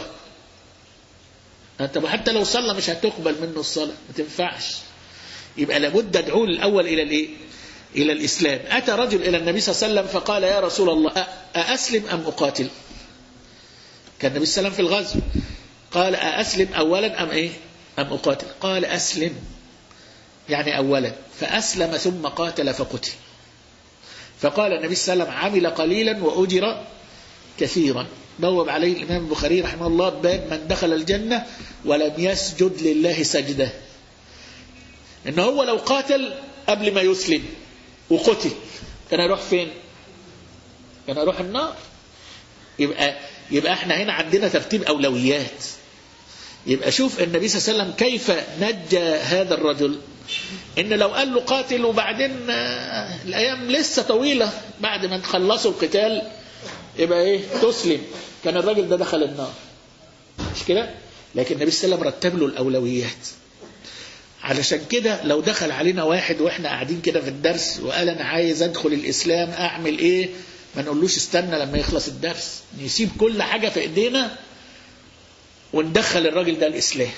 أنت حتى لو صلى مش هتقبل منه الصلاة، ما تنفعش. يبقى لابد أدعوه الأول إلى الإيه؟ إلى الإسلام. أتى رجل إلى النبي صلى الله عليه وسلم فقال: يا رسول الله أأسلم أم أقاتل؟ كان النبي صلى الله عليه وسلم في الغزو، قال: أأسلم أولا أم إيه؟ أم أقاتل؟ قال: أسلم، يعني أولا. فأسلم ثم قاتل فقتل. فقال النبي صلى الله عليه وسلم: عمل قليلا وأجر كثيرا. بوب عليه الإمام البخاري رحمه الله باب من دخل الجنة ولم يسجد لله سجدة، إنه هو لو قاتل قبل ما يسلم وقتل كان يروح فين؟ كان يروح النار. يبقى يبقى احنا هنا عندنا ترتيب أولويات. يبقى شوف النبي صلى الله عليه وسلم كيف نجى هذا الرجل، إن لو قال له قاتل وبعدين الأيام لسه طويلة بعد ما تخلصوا القتال يبقى إيه تسلم، كان الراجل ده دخل النار، مش كده؟ لكن النبي صلى الله عليه وسلم رتب له الأولويات. علشان كده لو دخل علينا واحد وإحنا قاعدين كده في الدرس وقال أنا عايز أدخل الإسلام أعمل إيه، ما نقولوش استنى لما يخلص الدرس، نسيب كل حاجة في إيدينا وندخل الراجل ده الإسلام،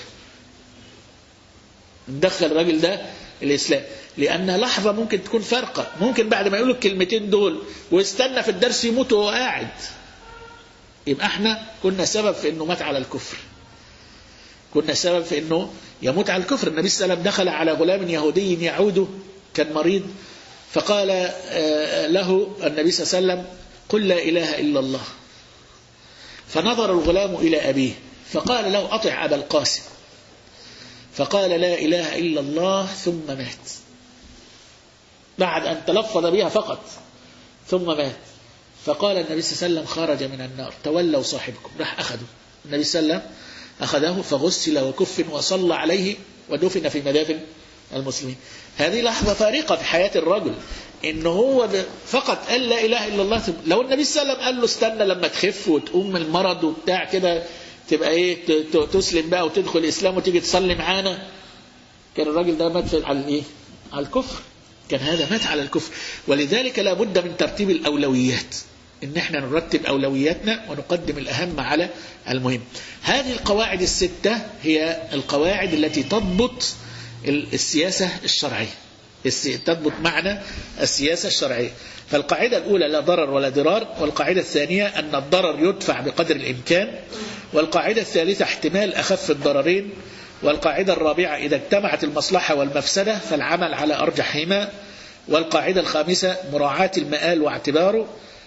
ندخل الراجل ده الإسلام. لأن لحظة ممكن تكون فرقة، ممكن بعد ما يقولوا الكلمتين دول ويستنى في الدرس يموت وهو قاعد، يبقى احنا كنا سبب في انه مات على الكفر، كنا سبب في انه يموت على الكفر. النبي صلى الله عليه وسلم دخل على غلام يهودي يعود، كان مريض، فقال له النبي صلى الله عليه وسلم: قل لا إله إلا الله. فنظر الغلام إلى أبيه فقال له: أطع أبا القاسم. فقال لا إله إلا الله ثم مات، بعد أن تلفظ بها فقط ثم مات. فقال النبي صلى الله عليه وسلم: خرج من النار، تولوا صاحبكم. راح أخذه النبي صلى الله عليه وسلم، أخذه فغسل وكفن وصلى عليه ودفن في مدافن المسلمين. هذه لحظة فارقة في حياة الرجل، إنه هو فقط قال لا إله إلا الله. لو النبي صلى الله عليه وسلم قال له استنى لما تخف وتقوم من المرض وبتاع كده تبقى إيه تسلم بقى وتدخل الإسلام وتيجي تصلي معانا، كان الراجل ده مات على الإيه؟ على الكفر، كان هذا مات على الكفر. ولذلك لا بد من ترتيب الأولويات، إن احنا نرتب أولوياتنا ونقدم الأهم على المهم. هذه القواعد الستة هي القواعد التي تضبط السياسة الشرعية، تضبط معنى السياسة الشرعية. فالقاعدة الأولى لا ضرر ولا ضرار، والقاعدة الثانية أن الضرر يدفع بقدر الإمكان، والقاعدة الثالثة احتمال أخف الضررين، والقاعدة الرابعة إذا اجتمعت المصلحة والمفسدة فالعمل على أرجحهما. والقاعدة الخامسة مراعاة المآل واعتباره.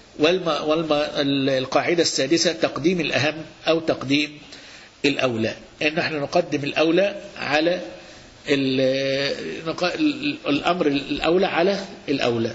والقاعدة السادسة تقديم الأهم أو تقديم الأولى، إن نحن نقدم الأولى على الأمر الأولى على الأولى.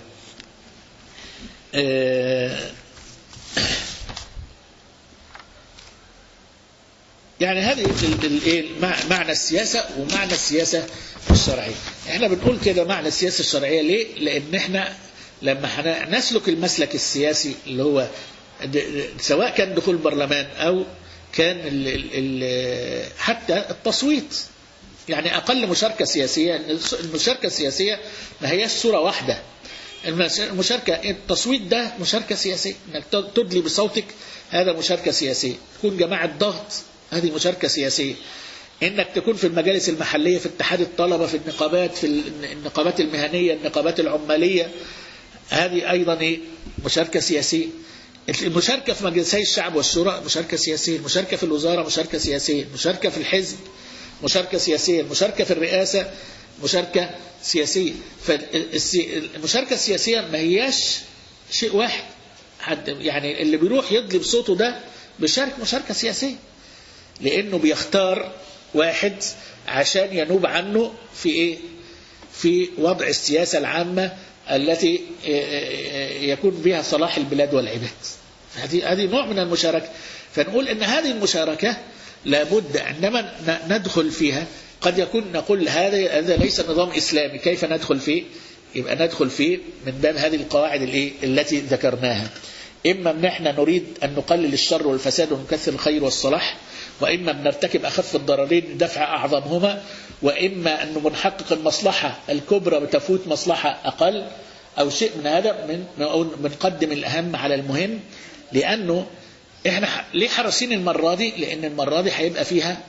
يعني هذه معنى السياسة ومعنى السياسة الشرعية. احنا بنقول كده معنى السياسة الشرعية ليه؟ لأن احنا لما نسلك المسلك السياسي اللي هو سواء كان دخول البرلمان أو كان ال ال حتى التصويت، يعني أقل مشاركة سياسية. المشاركة السياسية ما هي صورة واحدة. المشاركة التصويت ده مشاركة سياسية، انك تدلي بصوتك هذا مشاركة سياسية. تكون جماعة ضغط هذه مشاركة سياسية. انك تكون في المجالس المحلية، في اتحاد الطلبة، في النقابات، في النقابات المهنية، النقابات العمالية، هذه أيضا إيه؟ مشاركة سياسية. المشاركة في مجلسي الشعب والشورى مشاركة سياسية. المشاركة في الوزارة مشاركة سياسية. المشاركة في الحزب مشاركة سياسية. المشاركة في الرئاسة مشاركة سياسية. فالمشاركة السياسية ما هياش شيء واحد. حد يعني اللي بيروح يضلب صوته ده بيشارك مشاركة سياسية، لأنه بيختار واحد عشان ينوب عنه في إيه؟ في وضع السياسة العامة التي يكون بها صلاح البلاد والعباد. هذه هذه نوع من المشاركة. فنقول إن هذه المشاركة لابد عندما ندخل فيها قد يكون نقول هذا هذا ليس نظام إسلامي، كيف ندخل فيه؟ يبقى ندخل فيه من باب هذه القواعد الإيه التي ذكرناها. إما أن احنا نريد أن نقلل الشر والفساد ونكثر الخير والصلاح، وإما أن نرتكب أخف الضررين لدفع أعظمهما، وإما أن بنحقق المصلحة الكبرى بتفوت مصلحة أقل أو شيء من هذا، من بنقدم الأهم على المهم. لأنه إحنا ليه حرصين المرة دي؟ لأن المرة دي هيبقى فيها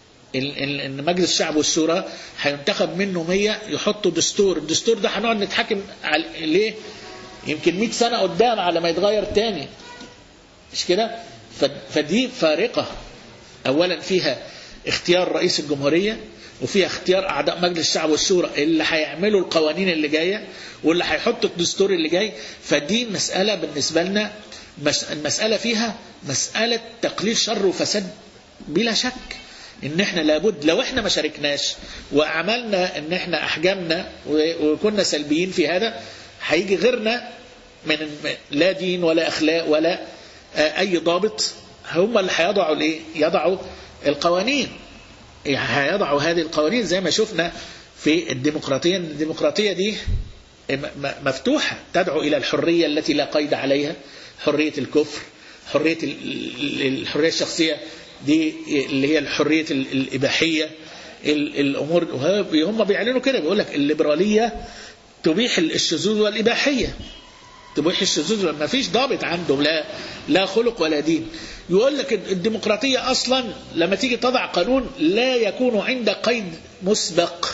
إن مجلس الشعب والشورى هينتخب منه مية يحطوا دستور. الدستور ده هنقعد نتحكم عليه يمكن مئة سنة قدام على ما يتغير تاني، مش كده؟ فدي فارقة. أولا فيها اختيار رئيس الجمهورية، وفيها اختيار أعضاء مجلس الشعب والشورى اللي هيعملوا القوانين اللي جاية واللي هيحطوا الدستور اللي جاي. فدي مسألة بالنسبة لنا، المسألة فيها مسألة تقليل شر وفساد بلا شك. ان احنا لابد لو احنا ما شاركناش وعملنا ان احنا احجمنا وكنا سلبيين في هذا، هيجي غيرنا من لا دين ولا اخلاق ولا اي ضابط، هم اللي هيضعوا الايه يضعوا القوانين، هيضعوا هذه القوانين زي ما شفنا في الديمقراطية. الديمقراطية دي مفتوحة، تدعو إلى الحرية التي لا قيد عليها، حرية الكفر، حرية الحرية الشخصية دي اللي هي الحرية الإباحية، الأمور. هم بيعلنوا كده، بيقول لك الليبرالية تبيح الشذوذ والإباحية، تبيح الشذوذ، ما فيش ضابط عنده، لا لا خلق ولا دين. يقول لك الديمقراطية أصلا لما تيجي تضع قانون لا يكون عند قيد مسبق،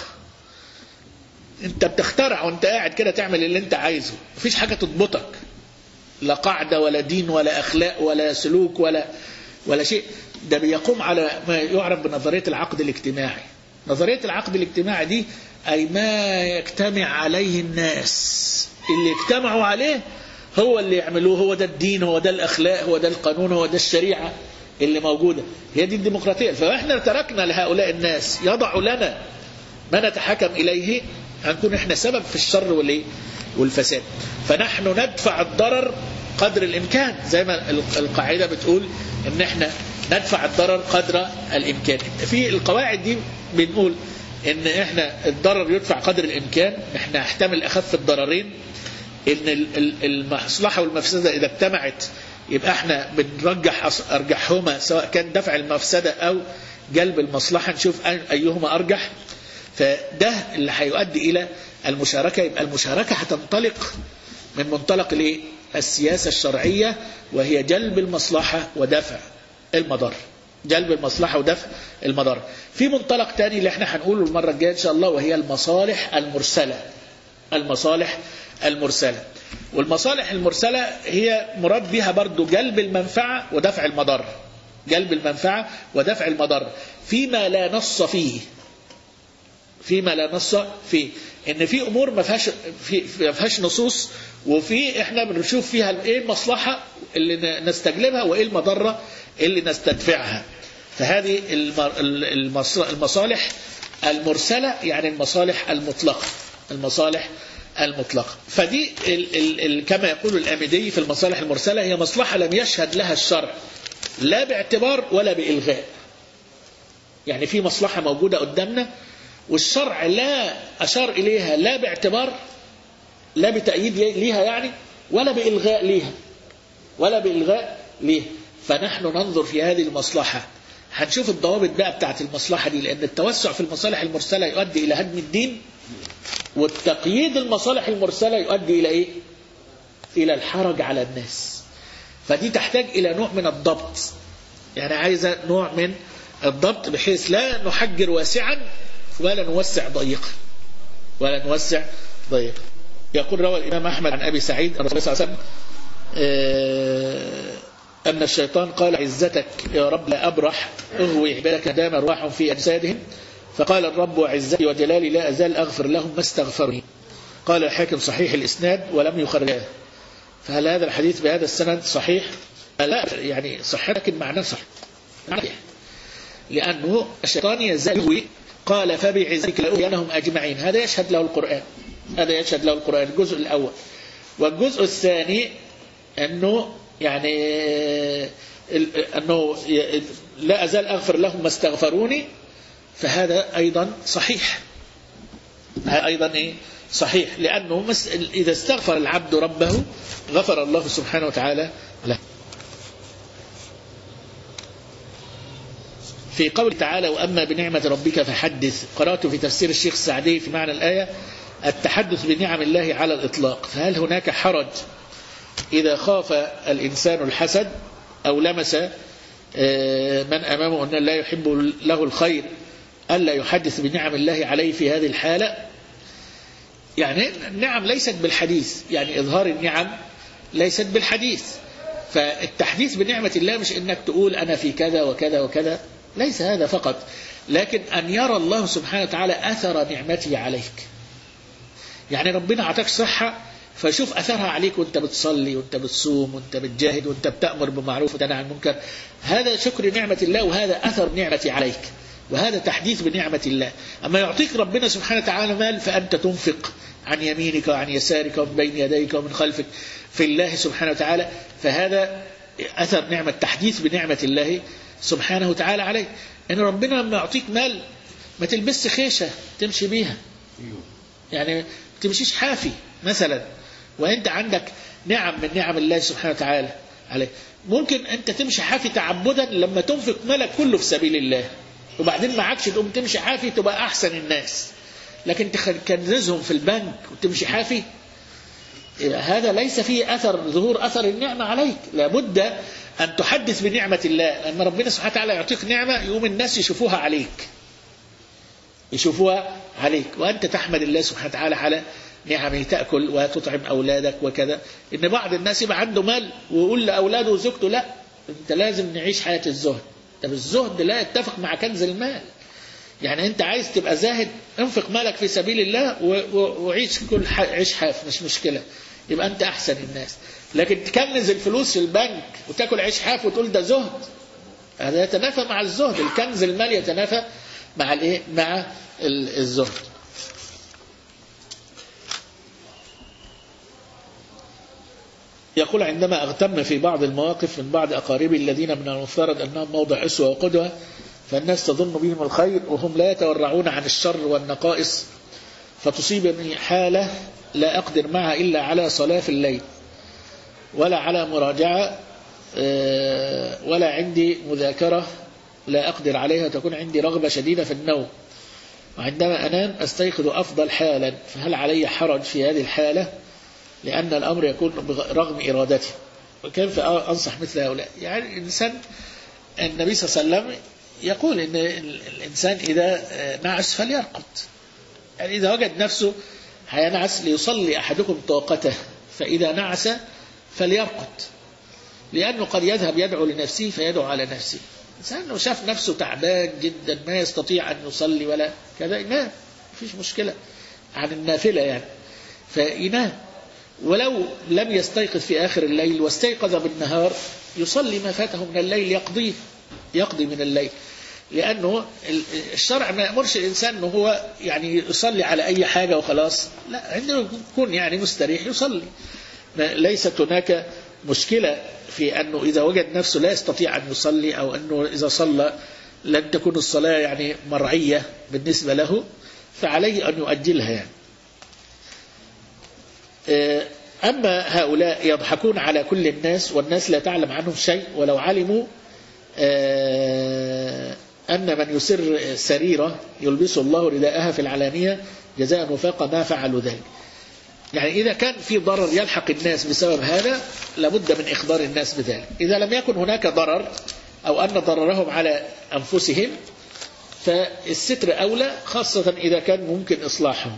انت بتخترع وانت قاعد كده تعمل اللي انت عايزه، مفيش حاجة تضبطك، لا قاعدة ولا دين ولا أخلاق ولا سلوك ولا ولا شيء. ده بيقوم على ما يعرف بنظرية العقد الاجتماعي. نظرية العقد الاجتماعي دي أي ما يجتمع عليه الناس، اللي اجتمعوا عليه هو اللي يعملوه، هو ده الدين، هو ده الأخلاق، هو ده القانون، هو ده الشريعة اللي موجودة، هي دي الديمقراطية. فإحنا تركنا لهؤلاء الناس يضعوا لنا ما نتحكم إليه، هنكون إحنا سبب في الشر والإيه والفساد. فنحن ندفع الضرر قدر الإمكان، زي ما القاعدة بتقول إن إحنا ندفع الضرر قدر الإمكان. في القواعد دي بنقول إن إحنا الضرر يدفع قدر الإمكان، إحنا نحتمل أخف الضررين، إن المصلحة والمفسدة إذا اجتمعت يبقى إحنا بنرجح أرجحهما، سواء كان دفع المفسدة أو جلب المصلحة، نشوف أيهما أرجح. فده اللي هيؤدي إلى المشاركة. يبقى المشاركة هتنطلق من منطلق الايه السياسة الشرعية، وهي جلب المصلحة ودفع المضر، جلب المصلحة ودفع المضر. في منطلق تاني اللي احنا هنقوله المرة الجاية إن شاء الله، وهي المصالح المرسلة. المصالح المرسلة والمصالح المرسلة هي مراد بها برضو جلب المنفعة ودفع المضر. جلب المنفعة ودفع المضر فيما لا نص فيه، فيما لا نص فيه، ان في امور ما فيهاش في ما فيهاش نصوص، وفي احنا بنشوف فيها ايه المصلحة اللي نستجلبها وايه المضرة اللي نستدفعها. فهذه المصالح المرسلة يعني المصالح المطلقة، المصالح المطلقة. فدي ال ال ال كما يقول الآمدي في المصالح المرسلة هي مصلحة لم يشهد لها الشرع لا باعتبار ولا بإلغاء. يعني في مصلحة موجودة قدامنا والشرع لا أشار إليها لا باعتبار لا بتأييد ليها يعني ولا بإلغاء ليها ولا بإلغاء ليها، فنحن ننظر في هذه المصلحة. هنشوف الضوابط بقى بتاعت المصلحة دي، لأن التوسع في المصالح المرسلة يؤدي إلى هدم الدين، والتقييد المصالح المرسلة يؤدي إلى إيه؟ إلى الحرج على الناس. فدي تحتاج إلى نوع من الضبط، يعني عايزة نوع من الضبط بحيث لا نحجر واسعا ولا نوسع ضيقا ولا نوسع ضيقا. يقول روى الإمام أحمد عن أبي سعيد الرسول صلى الله عليه وسلم أن الشيطان قال عزتك يا رب لا أبرح أغوي عبادك دام أرواح في أجسادهم، فقال الرب عزتي وجلالي لا أزال أغفر لهم ما استغفرني. قال الحاكم صحيح الإسناد ولم يخرجاه. فهل هذا الحديث بهذا السند صحيح؟ لا يعني صحيح لكن معناه صحيح، لأنه الشيطان يزال قال فبعزتك لأغوينهم أجمعين، هذا يشهد له القرآن، هذا يشهد له القرآن الجزء الأول. والجزء الثاني أنه يعني أنه لا أزال أغفر لهم ما استغفروني، فهذا أيضا صحيح، هذا أيضا إيه؟ صحيح، لأنه إذا استغفر العبد ربه غفر الله سبحانه وتعالى له. في قول تعالى وأما بنعمة ربك فحدث، قرأت في تفسير الشيخ السعدي في معنى الآية التحدث بنعم الله على الإطلاق. فهل هناك حرج إذا خاف الإنسان الحسد أو لمس من أمامه أن لا يحب له الخير ألا يحدث بنعم الله عليه في هذه الحالة؟ يعني النعم ليست بالحديث، يعني إظهار النعم ليست بالحديث. فالتحديث بنعمة الله مش إنك تقول أنا في كذا وكذا وكذا، ليس هذا فقط، لكن أن يرى الله سبحانه وتعالى أثر نعمته عليك. يعني ربنا عطاك صحة فشوف أثرها عليك وانت بتصلي وانت بتصوم وانت بتجاهد وانت بتأمر بمعروف وتنهى عن المنكر، هذا شكر نعمة الله وهذا أثر نعمتي عليك، وهذا تحديث بنعمة الله. أما يعطيك ربنا سبحانه وتعالى مال فأنت تنفق عن يمينك وعن يسارك ومن بين يديك ومن خلفك في الله سبحانه وتعالى، فهذا أثر نعمة، تحديث بنعمة الله سبحانه وتعالى عليك. إن ربنا لما يعطيك مال ما تلبس خيشة تمشي بيها، يعني تمشيش حافي مثلا، وانت عندك نعم من نعم الله سبحانه وتعالى عليك. ممكن انت تمشي حافي تعبدا لما تنفق مالك كله في سبيل الله، وبعدين معكش تقوم تمشي حافي تبقى احسن الناس، لكن تكنزهم في البنك وتمشي حافي، هذا ليس فيه اثر ظهور اثر النعمة عليك. لابد ان تحدث بنعمة الله، لان ربنا سبحانه وتعالى يعطيك نعمة يقوم الناس يشوفوها عليك، يشوفوها عليك، وأنت تحمد الله سبحانه وتعالى على نعمه، تأكل وتطعم أولادك وكذا. إن بعض الناس يبقى عنده مال ويقول لأولاده وزوجته لا أنت لازم نعيش حياة الزهد. طب الزهد لا يتفق مع كنز المال، يعني أنت عايز تبقى زاهد انفق مالك في سبيل الله وعيش كل عيش حاف مش مشكلة، يبقى أنت أحسن الناس. لكن تكنز الفلوس في البنك وتأكل عيش حاف وتقول ده زهد، هذا يتنافى مع الزهد. الكنز المال يتنافى مع الايه؟ مع الزهد. يقول عندما اغتم في بعض المواقف من بعض اقاربي الذين من المفترض انهم موضع اسوه وقدوه، فالناس تظن بهم الخير وهم لا يتورعون عن الشر والنقائص، فتصيبني حاله لا اقدر معها الا على صلاه في الليل، ولا على مراجعه، ولا عندي مذاكره لا أقدر عليها، تكون عندي رغبة شديدة في النوم، وعندما أنام أستيقظ أفضل حالا، فهل علي حرج في هذه الحالة؟ لأن الأمر يكون رغم إرادتي، وكيف أنصح مثل هؤلاء؟ يعني الإنسان النبي صلى الله عليه وسلم يقول إن الإنسان إذا نعس فليرقد، يعني إذا وجد نفسه هينعس ليصلي أحدكم طاقته، فإذا نعس فليرقد. لأنه قد يذهب يدعو لنفسه فيدعو على نفسه. الإنسان لو شاف نفسه تعبان جدا ما يستطيع أن يصلي ولا كذا ينام، مفيش مشكلة عن النافلة يعني، فينام. ولو لم يستيقظ في آخر الليل واستيقظ بالنهار يصلي ما فاته من الليل، يقضيه يقضي من الليل، لأنه الشرع ما يأمرش الإنسان أنه هو يعني يصلي على أي حاجة وخلاص، لا، عنده يكون يعني مستريح يصلي. ليست هناك مشكلة في أنه إذا وجد نفسه لا يستطيع أن يصلي، أو أنه إذا صلى لن تكون الصلاة يعني مرعية بالنسبة له، فعليه أن يؤجلها يعني. أما هؤلاء يضحكون على كل الناس والناس لا تعلم عنهم شيء، ولو علموا أن من يسر سريرة يلبس الله رداءها في العلانية جزاء وفاق ما فعلوا ذلك. يعني إذا كان في ضرر يلحق الناس بسبب هذا لابد من إخبار الناس بذلك. إذا لم يكن هناك ضرر أو أن ضررهم على أنفسهم فالستر أولى، خاصة إذا كان ممكن إصلاحهم.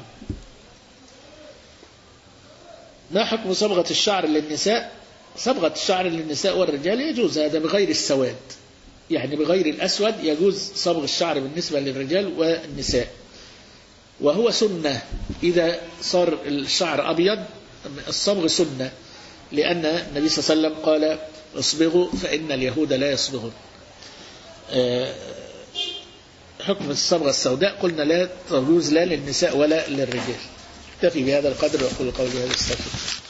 ما حكم صبغة الشعر للنساء؟ صبغة الشعر للنساء والرجال يجوز هذا بغير السواد، يعني بغير الأسود يجوز صبغ الشعر بالنسبة للرجال والنساء، وهو سنة. إذا صار الشعر أبيض الصبغ سنة، لأن النبي صلى الله عليه وسلم قال اصبغوا فإن اليهود لا يصبغون. حكم الصبغة السوداء قلنا لا تجوز لا للنساء ولا للرجال. اكتفي بهذا القدر وأقول قولي هذا، استغفر.